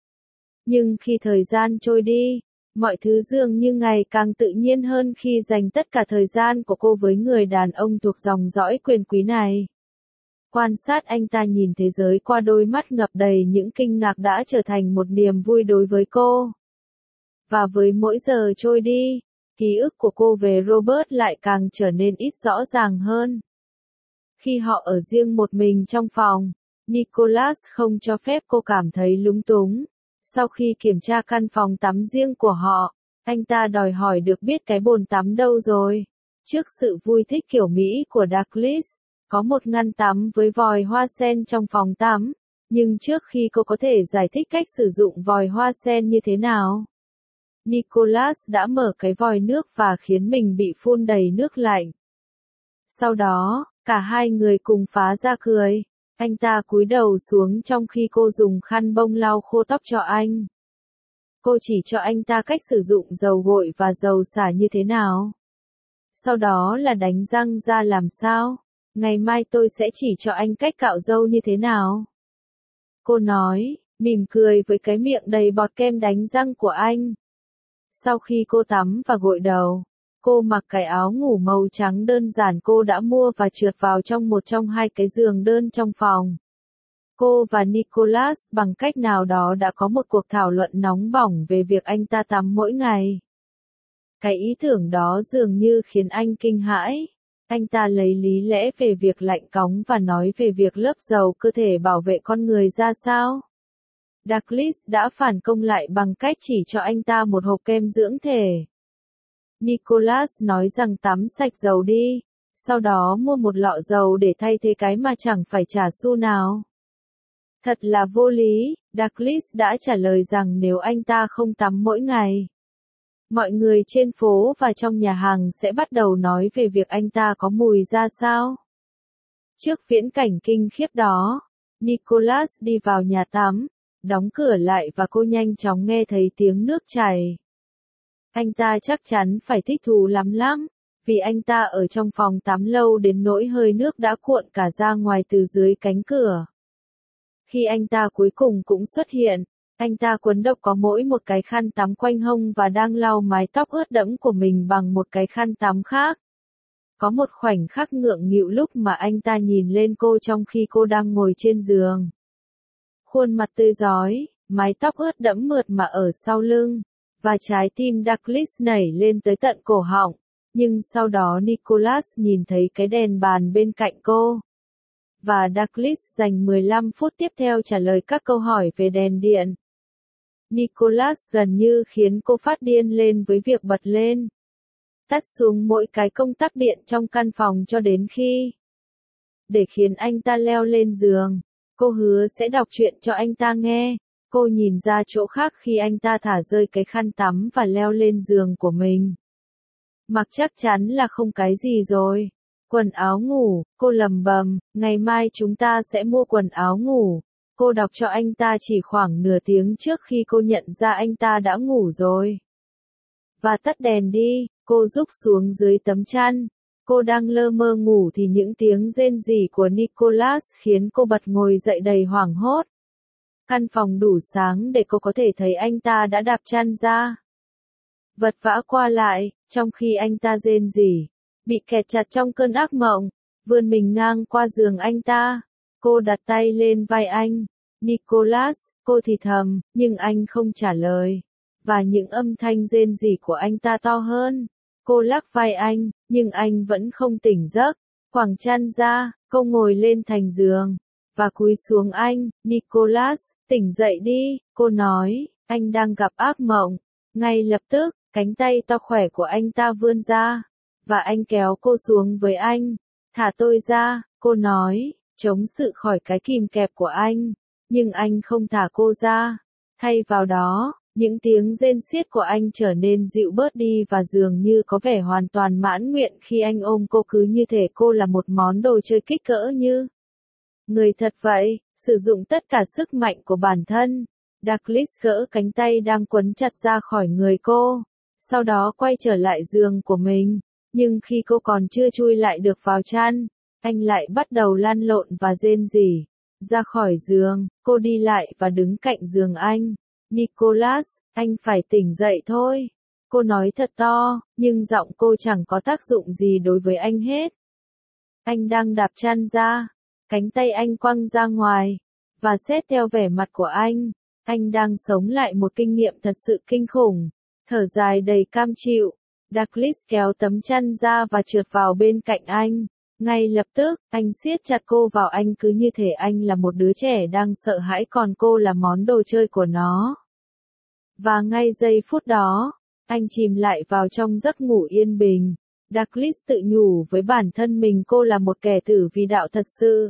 Nhưng khi thời gian trôi đi, mọi thứ dường như ngày càng tự nhiên hơn khi dành tất cả thời gian của cô với người đàn ông thuộc dòng dõi quyền quý này. Quan sát anh ta nhìn thế giới qua đôi mắt ngập đầy những kinh ngạc đã trở thành một niềm vui đối với cô. Và với mỗi giờ trôi đi, ký ức của cô về Robert lại càng trở nên ít rõ ràng hơn. Khi họ ở riêng một mình trong phòng, Nicholas không cho phép cô cảm thấy lúng túng. Sau khi kiểm tra căn phòng tắm riêng của họ, anh ta đòi hỏi được biết cái bồn tắm đâu rồi. Trước sự vui thích kiểu Mỹ của Douglas, có một ngăn tắm với vòi hoa sen trong phòng tắm, nhưng trước khi cô có thể giải thích cách sử dụng vòi hoa sen như thế nào, Nicholas đã mở cái vòi nước và khiến mình bị phun đầy nước lạnh. Sau đó, cả hai người cùng phá ra cười. Anh ta cúi đầu xuống trong khi cô dùng khăn bông lau khô tóc cho anh. Cô chỉ cho anh ta cách sử dụng dầu gội và dầu xả như thế nào. Sau đó là đánh răng ra làm sao. Ngày mai tôi sẽ chỉ cho anh cách cạo râu như thế nào. Cô nói, mỉm cười với cái miệng đầy bọt kem đánh răng của anh. Sau khi cô tắm và gội đầu, cô mặc cái áo ngủ màu trắng đơn giản cô đã mua và trượt vào trong một trong hai cái giường đơn trong phòng. Cô và Nicholas bằng cách nào đó đã có một cuộc thảo luận nóng bỏng về việc anh ta tắm mỗi ngày. Cái ý tưởng đó dường như khiến anh kinh hãi. Anh ta lấy lý lẽ về việc lạnh cóng và nói về việc lớp dầu cơ thể bảo vệ con người ra sao. Douglas đã phản công lại bằng cách chỉ cho anh ta một hộp kem dưỡng thể. Nicholas nói rằng tắm sạch dầu đi, sau đó mua một lọ dầu để thay thế cái mà chẳng phải trả xu nào. Thật là vô lý, Douglas đã trả lời rằng nếu anh ta không tắm mỗi ngày, mọi người trên phố và trong nhà hàng sẽ bắt đầu nói về việc anh ta có mùi ra sao. Trước viễn cảnh kinh khiếp đó, Nicholas đi vào nhà tắm, đóng cửa lại và cô nhanh chóng nghe thấy tiếng nước chảy. Anh ta chắc chắn phải thích thú lắm lắm, vì anh ta ở trong phòng tắm lâu đến nỗi hơi nước đã cuộn cả ra ngoài từ dưới cánh cửa. Khi anh ta cuối cùng cũng xuất hiện, anh ta quấn độc có mỗi một cái khăn tắm quanh hông và đang lau mái tóc ướt đẫm của mình bằng một cái khăn tắm khác. Có một khoảnh khắc ngượng nghịu lúc mà anh ta nhìn lên cô trong khi cô đang ngồi trên giường. Khuôn mặt tươi rói, mái tóc ướt đẫm mượt mà ở sau lưng, và trái tim Douglas nảy lên tới tận cổ họng. Nhưng sau đó Nicholas nhìn thấy cái đèn bàn bên cạnh cô. Và Douglas dành mười lăm phút tiếp theo trả lời các câu hỏi về đèn điện. Nicholas gần như khiến cô phát điên lên với việc bật lên. tắt xuống mỗi cái công tắc điện trong căn phòng cho đến khi để khiến anh ta leo lên giường. Cô hứa sẽ đọc truyện cho anh ta nghe. Cô nhìn ra chỗ khác khi anh ta thả rơi cái khăn tắm và leo lên giường của mình. Mặc chắc chắn là không cái gì rồi. Quần áo ngủ, cô lầm bầm, ngày mai chúng ta sẽ mua quần áo ngủ. Cô đọc cho anh ta chỉ khoảng nửa tiếng trước khi cô nhận ra anh ta đã ngủ rồi. Và tắt đèn đi, cô rúc xuống dưới tấm chăn. Cô đang lơ mơ ngủ thì những tiếng rên rỉ của Nicholas khiến cô bật ngồi dậy đầy hoảng hốt. Căn phòng đủ sáng để cô có thể thấy anh ta đã đạp chăn ra. Vật vã qua lại, trong khi anh ta rên rỉ, bị kẹt chặt trong cơn ác mộng, vươn mình ngang qua giường anh ta. Cô đặt tay lên vai anh. Nicholas, cô thì thầm, nhưng anh không trả lời. Và những âm thanh rên rỉ của anh ta to hơn. Cô lắc vai anh, nhưng anh vẫn không tỉnh giấc. Quàng chăn ra, cô ngồi lên thành giường. Và cúi xuống anh. Nicholas, tỉnh dậy đi, cô nói, anh đang gặp ác mộng. Ngay lập tức, cánh tay to khỏe của anh ta vươn ra. Và anh kéo cô xuống với anh. Thả tôi ra, cô nói, chống sự khỏi cái kìm kẹp của anh. Nhưng anh không thả cô ra. Thay vào đó, những tiếng rên xiết của anh trở nên dịu bớt đi và dường như có vẻ hoàn toàn mãn nguyện khi anh ôm cô, cứ như thể cô là một món đồ chơi kích cỡ như người thật vậy, sử dụng tất cả sức mạnh của bản thân. Douglas gỡ cánh tay đang quấn chặt ra khỏi người cô, sau đó quay trở lại giường của mình. Nhưng khi cô còn chưa chui lại được vào chăn, anh lại bắt đầu lăn lộn và rên rỉ. Ra khỏi giường, cô đi lại và đứng cạnh giường anh. Nicholas, anh phải tỉnh dậy thôi. Cô nói thật to, nhưng giọng cô chẳng có tác dụng gì đối với anh hết. Anh đang đạp chăn ra, cánh tay anh quăng ra ngoài, và xét theo vẻ mặt của anh, anh đang sống lại một kinh nghiệm thật sự kinh khủng. Thở dài đầy cam chịu, Douglas kéo tấm chăn ra và trượt vào bên cạnh anh. Ngay lập tức, anh siết chặt cô vào anh cứ như thể anh là một đứa trẻ đang sợ hãi còn cô là món đồ chơi của nó. Và ngay giây phút đó, anh chìm lại vào trong giấc ngủ yên bình. Douglas tự nhủ với bản thân mình cô là một kẻ tử vì đạo thật sự.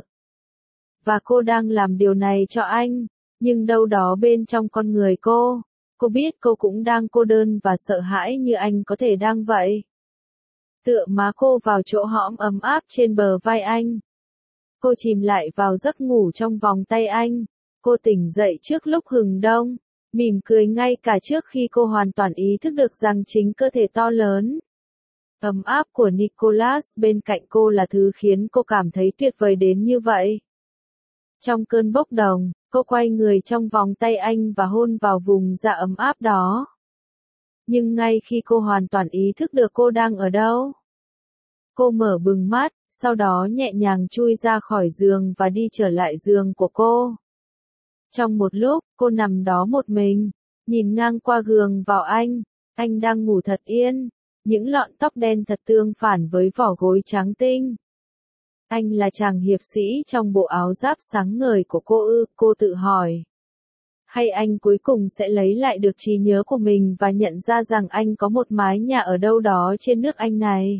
Và cô đang làm điều này cho anh, nhưng đâu đó bên trong con người cô, cô biết cô cũng đang cô đơn và sợ hãi như anh có thể đang vậy. Tựa má cô vào chỗ hõm ấm áp trên bờ vai anh. Cô chìm lại vào giấc ngủ trong vòng tay anh. Cô tỉnh dậy trước lúc hừng đông, mỉm cười ngay cả trước khi cô hoàn toàn ý thức được rằng chính cơ thể to lớn, ấm áp của Nicholas bên cạnh cô là thứ khiến cô cảm thấy tuyệt vời đến như vậy. Trong cơn bốc đồng, cô quay người trong vòng tay anh và hôn vào vùng da ấm áp đó. Nhưng ngay khi cô hoàn toàn ý thức được cô đang ở đâu, cô mở bừng mắt, sau đó nhẹ nhàng chui ra khỏi giường và đi trở lại giường của cô. Trong một lúc, cô nằm đó một mình, nhìn ngang qua gương vào anh. Anh đang ngủ thật yên, những lọn tóc đen thật tương phản với vỏ gối trắng tinh. Anh là chàng hiệp sĩ trong bộ áo giáp sáng ngời của cô ư, cô tự hỏi. Hay anh cuối cùng sẽ lấy lại được trí nhớ của mình và nhận ra rằng anh có một mái nhà ở đâu đó trên nước Anh này.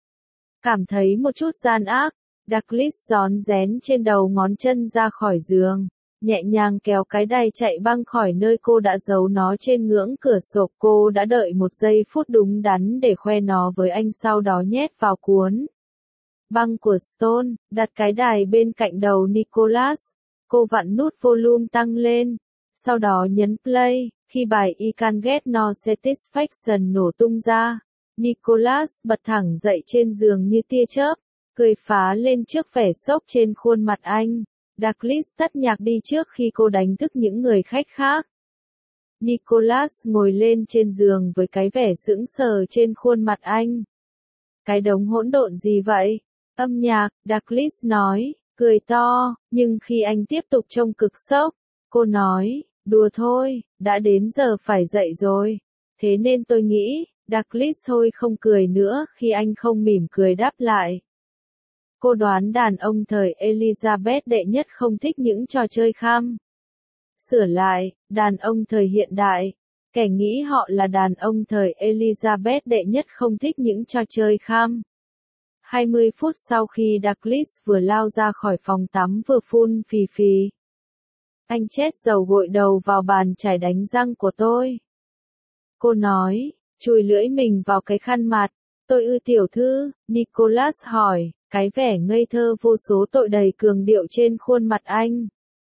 Cảm thấy một chút gian ác, Douglas rón rén trên đầu ngón chân ra khỏi giường, nhẹ nhàng kéo cái đài chạy băng khỏi nơi cô đã giấu nó trên ngưỡng cửa sổ. Cô đã đợi một giây phút đúng đắn để khoe nó với anh, sau đó nhét vào cuốn băng của Stone, đặt cái đài bên cạnh đầu Nicholas. Cô vặn nút volume tăng lên, sau đó nhấn play. Khi bài I Can't Get No Satisfaction nổ tung ra, Nicholas bật thẳng dậy trên giường như tia chớp, cười phá lên trước vẻ sốc trên khuôn mặt anh. Douglas tắt nhạc đi trước khi cô đánh thức những người khách khác. Nicholas ngồi lên trên giường với cái vẻ sững sờ trên khuôn mặt anh. Cái đống hỗn độn gì vậy? Âm nhạc, Douglas nói, cười to, nhưng khi anh tiếp tục trông cực sốc, cô nói, đùa thôi, đã đến giờ phải dậy rồi. Thế nên tôi nghĩ, Douglas thôi không cười nữa khi anh không mỉm cười đáp lại. Cô đoán đàn ông thời Elizabeth đệ nhất không thích những trò chơi kham. Sửa lại, đàn ông thời hiện đại, Kẻ nghĩ họ là đàn ông thời Elizabeth đệ nhất không thích những trò chơi kham. hai mươi phút sau khi Douglas vừa lao ra khỏi phòng tắm vừa phun phì phì. Anh chết dầu gội đầu vào bàn chải đánh răng của tôi. Cô nói, chùi lưỡi mình vào cái khăn mặt. Tôi ư tiểu thư, Nicholas hỏi, cái vẻ ngây thơ vô số tội đầy cường điệu trên khuôn mặt anh.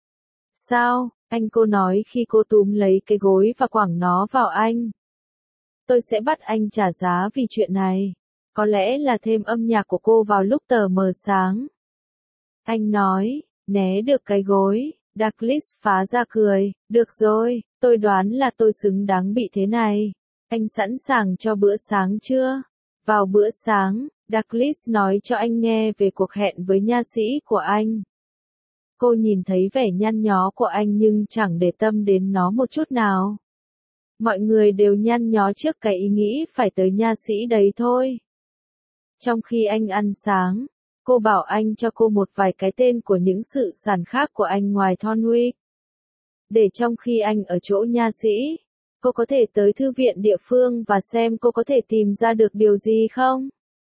Sao, anh cô nói khi cô túm lấy cái gối và quẳng nó vào anh. Tôi sẽ bắt anh trả giá vì chuyện này. Có lẽ là thêm âm nhạc của cô vào lúc tờ mờ sáng. Anh nói, né được cái gối. Douglas phá ra cười, được rồi, tôi đoán là tôi xứng đáng bị thế này. Anh sẵn sàng cho bữa sáng chưa? Vào bữa sáng, Douglas nói cho anh nghe về cuộc hẹn với nha sĩ của anh. Cô nhìn thấy vẻ nhăn nhó của anh nhưng chẳng để tâm đến nó một chút nào. Mọi người đều nhăn nhó trước cái ý nghĩ phải tới nha sĩ đấy thôi. Trong khi anh ăn sáng, cô bảo anh cho cô một vài cái tên của những sự sản khác của anh ngoài Thornwick. Để trong khi anh ở chỗ nha sĩ, cô có thể tới thư viện địa phương và xem cô có thể tìm ra được điều gì không?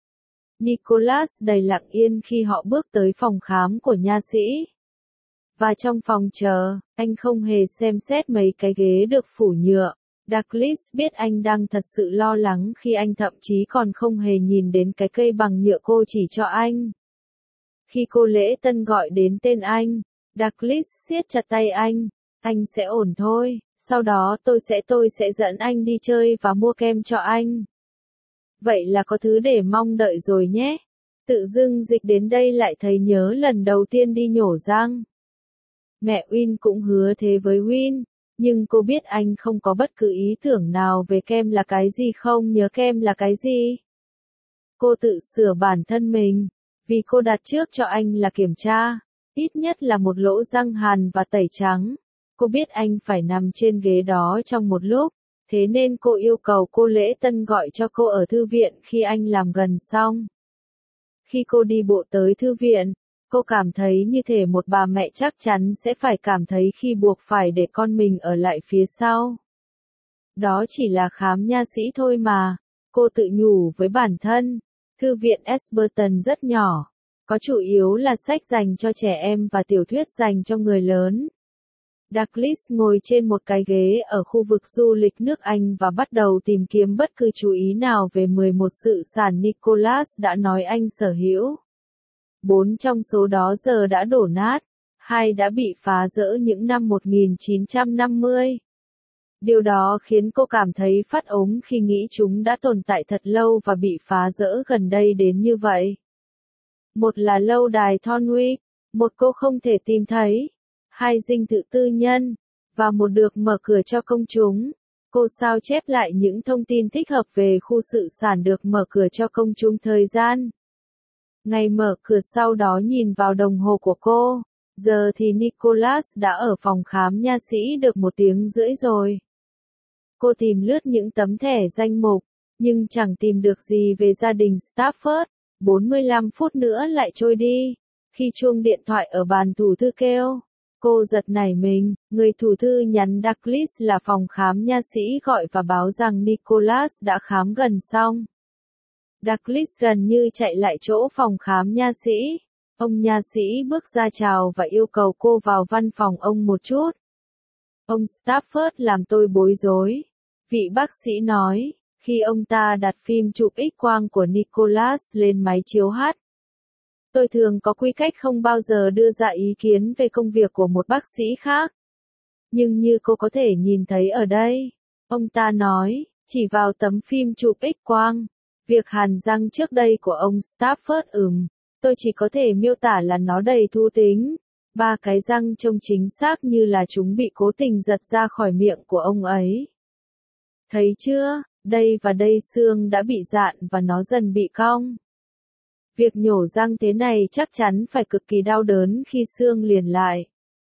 Nicholas đầy lặng yên khi họ bước tới phòng khám của nha sĩ. Và trong phòng chờ, anh không hề xem xét mấy cái ghế được phủ nhựa. Douglas biết anh đang thật sự lo lắng khi anh thậm chí còn không hề nhìn đến cái cây bằng nhựa cô chỉ cho anh. Khi cô lễ tân gọi đến tên anh, Douglas siết chặt tay anh. Anh sẽ ổn thôi, sau đó tôi sẽ tôi sẽ dẫn anh đi chơi và mua kem cho anh. Vậy là có thứ để mong đợi rồi nhé. Tự dưng dịch đến đây lại thấy nhớ lần đầu tiên đi nhổ răng. Mẹ Win cũng hứa thế với Win, nhưng cô biết anh không có bất cứ ý tưởng nào về kem là cái gì không nhớ kem là cái gì. Cô tự sửa bản thân mình, vì cô đặt trước cho anh là kiểm tra, ít nhất là một lỗ răng hàn và tẩy trắng. Cô biết anh phải nằm trên ghế đó trong một lúc, thế nên cô yêu cầu cô lễ tân gọi cho cô ở thư viện khi anh làm gần xong. Khi cô đi bộ tới thư viện, cô cảm thấy như thể một bà mẹ chắc chắn sẽ phải cảm thấy khi buộc phải để con mình ở lại phía sau. Đó chỉ là khám nha sĩ thôi mà, cô tự nhủ với bản thân. Thư viện Esperton rất nhỏ, có chủ yếu là sách dành cho trẻ em và tiểu thuyết dành cho người lớn. Douglas ngồi trên một cái ghế ở khu vực du lịch nước Anh và bắt đầu tìm kiếm bất cứ chú ý nào về mười một sự sản Nicholas đã nói anh sở hữu. Bốn trong số đó giờ đã đổ nát, hai đã bị phá rỡ những năm một nghìn chín trăm năm mươi. Điều đó khiến cô cảm thấy phát ốm khi nghĩ chúng đã tồn tại thật lâu và bị phá rỡ gần đây đến như vậy. Một là lâu đài Thornwick, một cô không thể tìm thấy, hai dinh thự tư nhân, và một được mở cửa cho công chúng. Cô sao chép lại những thông tin thích hợp về khu sự sản được mở cửa cho công chúng thời gian. Ngày mở cửa sau đó nhìn vào đồng hồ của cô, giờ thì Nicholas đã ở phòng khám nha sĩ được một tiếng rưỡi rồi. Cô tìm lướt những tấm thẻ danh mục, nhưng chẳng tìm được gì về gia đình Stafford. bốn mươi lăm phút nữa lại trôi đi. Khi chuông điện thoại ở bàn thủ thư kêu, cô giật nảy mình, người thủ thư nhắn Douglas là phòng khám nha sĩ gọi và báo rằng Nicholas đã khám gần xong. Douglas gần như chạy lại chỗ phòng khám nha sĩ. Ông nha sĩ bước ra chào và yêu cầu cô vào văn phòng ông một chút. Ông Stafford làm tôi bối rối. Vị bác sĩ nói, khi ông ta đặt phim chụp X-quang của Nicholas lên máy chiếu hát. Tôi thường có quy cách không bao giờ đưa ra ý kiến về công việc của một bác sĩ khác. Nhưng như cô có thể nhìn thấy ở đây, ông ta nói, chỉ vào tấm phim chụp X-quang, việc hàn răng trước đây của ông Stafford ừm, tôi chỉ có thể miêu tả là nó đầy thú tính. Ba cái răng trông chính xác như là chúng bị cố tình giật ra khỏi miệng của ông ấy. Thấy chưa, đây và đây xương đã bị dạn và nó dần bị cong. Việc nhổ răng thế này chắc chắn phải cực kỳ đau đớn khi xương liền lại.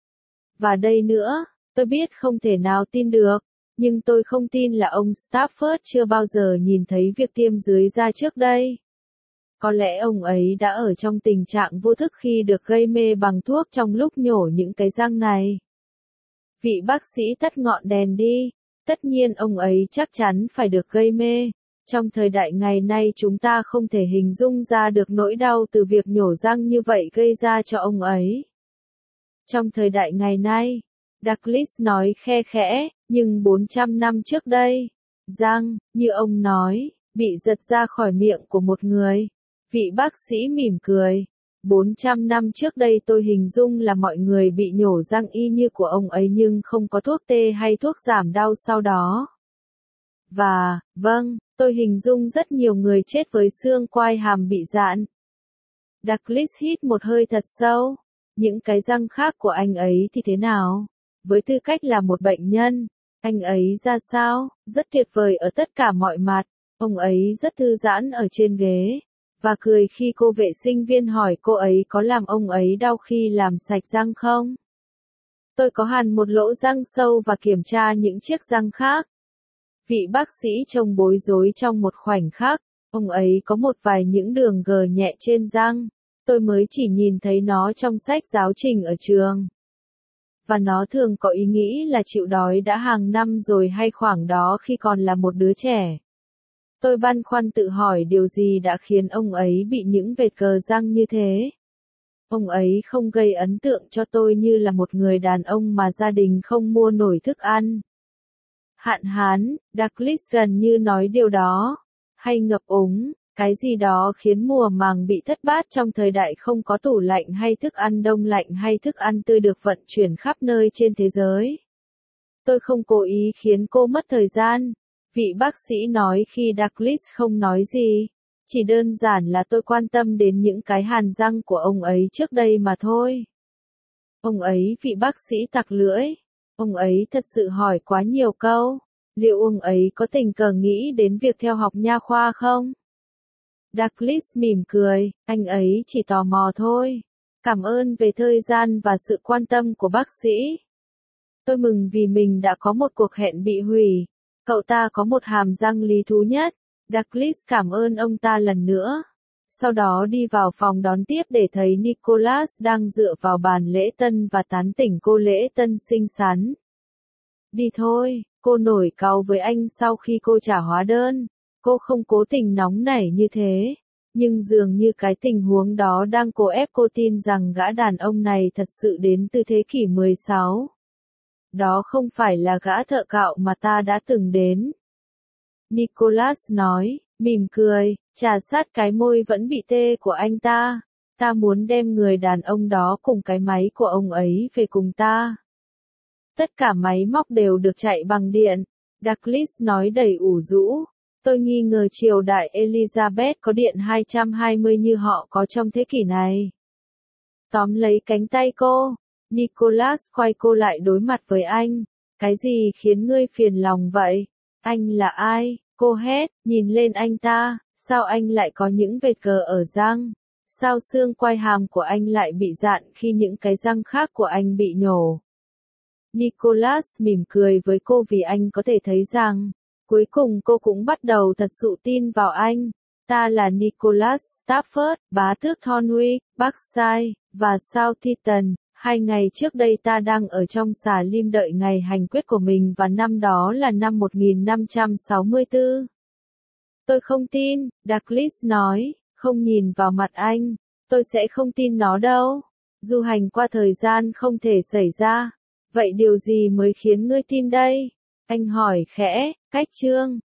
Và đây nữa, tôi biết không thể nào tin được, nhưng tôi không tin là ông Stafford chưa bao giờ nhìn thấy việc tiêm dưới da trước đây. Có lẽ ông ấy đã ở trong tình trạng vô thức khi được gây mê bằng thuốc trong lúc nhổ những cái răng này. Vị bác sĩ tắt ngọn đèn đi, Tất nhiên ông ấy chắc chắn phải được gây mê. Trong thời đại ngày nay chúng ta không thể hình dung ra được nỗi đau từ việc nhổ răng như vậy gây ra cho ông ấy. Trong thời đại ngày nay, Douglas nói khe khẽ, nhưng bốn trăm năm trước đây, răng, như ông nói, bị giật ra khỏi miệng của một người. Vị bác sĩ mỉm cười. bốn trăm năm trước đây tôi hình dung là mọi người bị nhổ răng y như của ông ấy nhưng không có thuốc tê hay thuốc giảm đau sau đó. Và, vâng, tôi hình dung rất nhiều người chết với xương quai hàm bị rạn. Douglas hít một hơi thật sâu. Những cái răng khác của anh ấy thì thế nào? Với tư cách là một bệnh nhân, anh ấy ra sao? Rất tuyệt vời ở tất cả mọi mặt. Ông ấy rất thư giãn ở trên ghế, và cười khi cô vệ sinh viên hỏi cô ấy có làm ông ấy đau khi làm sạch răng không. Tôi có hẳn một lỗ răng sâu và kiểm tra những chiếc răng khác. Vị bác sĩ trông bối rối trong một khoảnh khắc, ông ấy có một vài những đường gờ nhẹ trên răng. Tôi mới chỉ nhìn thấy nó trong sách giáo trình ở trường. Và nó thường có ý nghĩ là chịu đói đã hàng năm rồi hay khoảng đó khi còn là một đứa trẻ. Tôi băn khoăn tự hỏi điều gì đã khiến ông ấy bị những vệt cờ răng như thế. Ông ấy không gây ấn tượng cho tôi như là một người đàn ông mà gia đình không mua nổi thức ăn. Hạn hán, Douglas gần như nói điều đó. Hay ngập úng, cái gì đó khiến mùa màng bị thất bát trong thời đại không có tủ lạnh hay thức ăn đông lạnh hay thức ăn tươi được vận chuyển khắp nơi trên thế giới. Tôi không cố ý khiến cô mất thời gian. Vị bác sĩ nói khi Douglas không nói gì. Chỉ đơn giản là tôi quan tâm đến những cái hàn răng của ông ấy trước đây mà thôi. Ông ấy, vị bác sĩ tặc lưỡi. Ông ấy thật sự hỏi quá nhiều câu. Liệu ông ấy có tình cờ nghĩ đến việc theo học nha khoa không? Douglas mỉm cười, anh ấy chỉ tò mò thôi. Cảm ơn về thời gian và sự quan tâm của bác sĩ. Tôi mừng vì mình đã có một cuộc hẹn bị hủy. Cậu ta có một hàm răng lý thú nhất. Douglas cảm ơn ông ta lần nữa. Sau đó đi vào phòng đón tiếp để thấy Nicholas đang dựa vào bàn lễ tân và tán tỉnh cô lễ tân xinh xắn. Đi thôi, cô nổi cáu với anh sau khi cô trả hóa đơn. Cô không cố tình nóng nảy như thế. Nhưng dường như cái tình huống đó đang cố ép cô tin rằng gã đàn ông này thật sự đến từ thế kỷ mười sáu. Đó không phải là gã thợ cạo mà ta đã từng đến. Nicholas nói, mỉm cười, trà sát cái môi vẫn bị tê của anh ta. Ta muốn đem người đàn ông đó cùng cái máy của ông ấy về cùng ta. Tất cả máy móc đều được chạy bằng điện. Douglas nói đầy ủ rũ. Tôi nghi ngờ triều đại Elizabeth có điện hai trăm hai mươi như họ có trong thế kỷ này. Tóm lấy cánh tay cô. Nicholas quay cô lại đối mặt với anh. Cái gì khiến ngươi phiền lòng vậy? Anh là ai? Cô hét, nhìn lên anh ta. Sao anh lại có những vệt cờ ở răng? Sao xương quai hàm của anh lại bị rạn khi những cái răng khác của anh bị nhổ? Nicholas mỉm cười với cô vì anh có thể thấy rằng, cuối cùng cô cũng bắt đầu thật sự tin vào anh. Ta là Nicholas Stafford, bá tước Thornwick, Berkshire, và Southampton. Hai ngày trước đây ta đang ở trong xà lim đợi ngày hành quyết của mình và năm đó là năm một nghìn năm trăm sáu mươi tư. Tôi không tin, Douglas nói, không nhìn vào mặt anh. Tôi sẽ không tin nó đâu. Du hành qua thời gian không thể xảy ra. Vậy điều gì mới khiến ngươi tin đây? Anh hỏi khẽ, cách chương.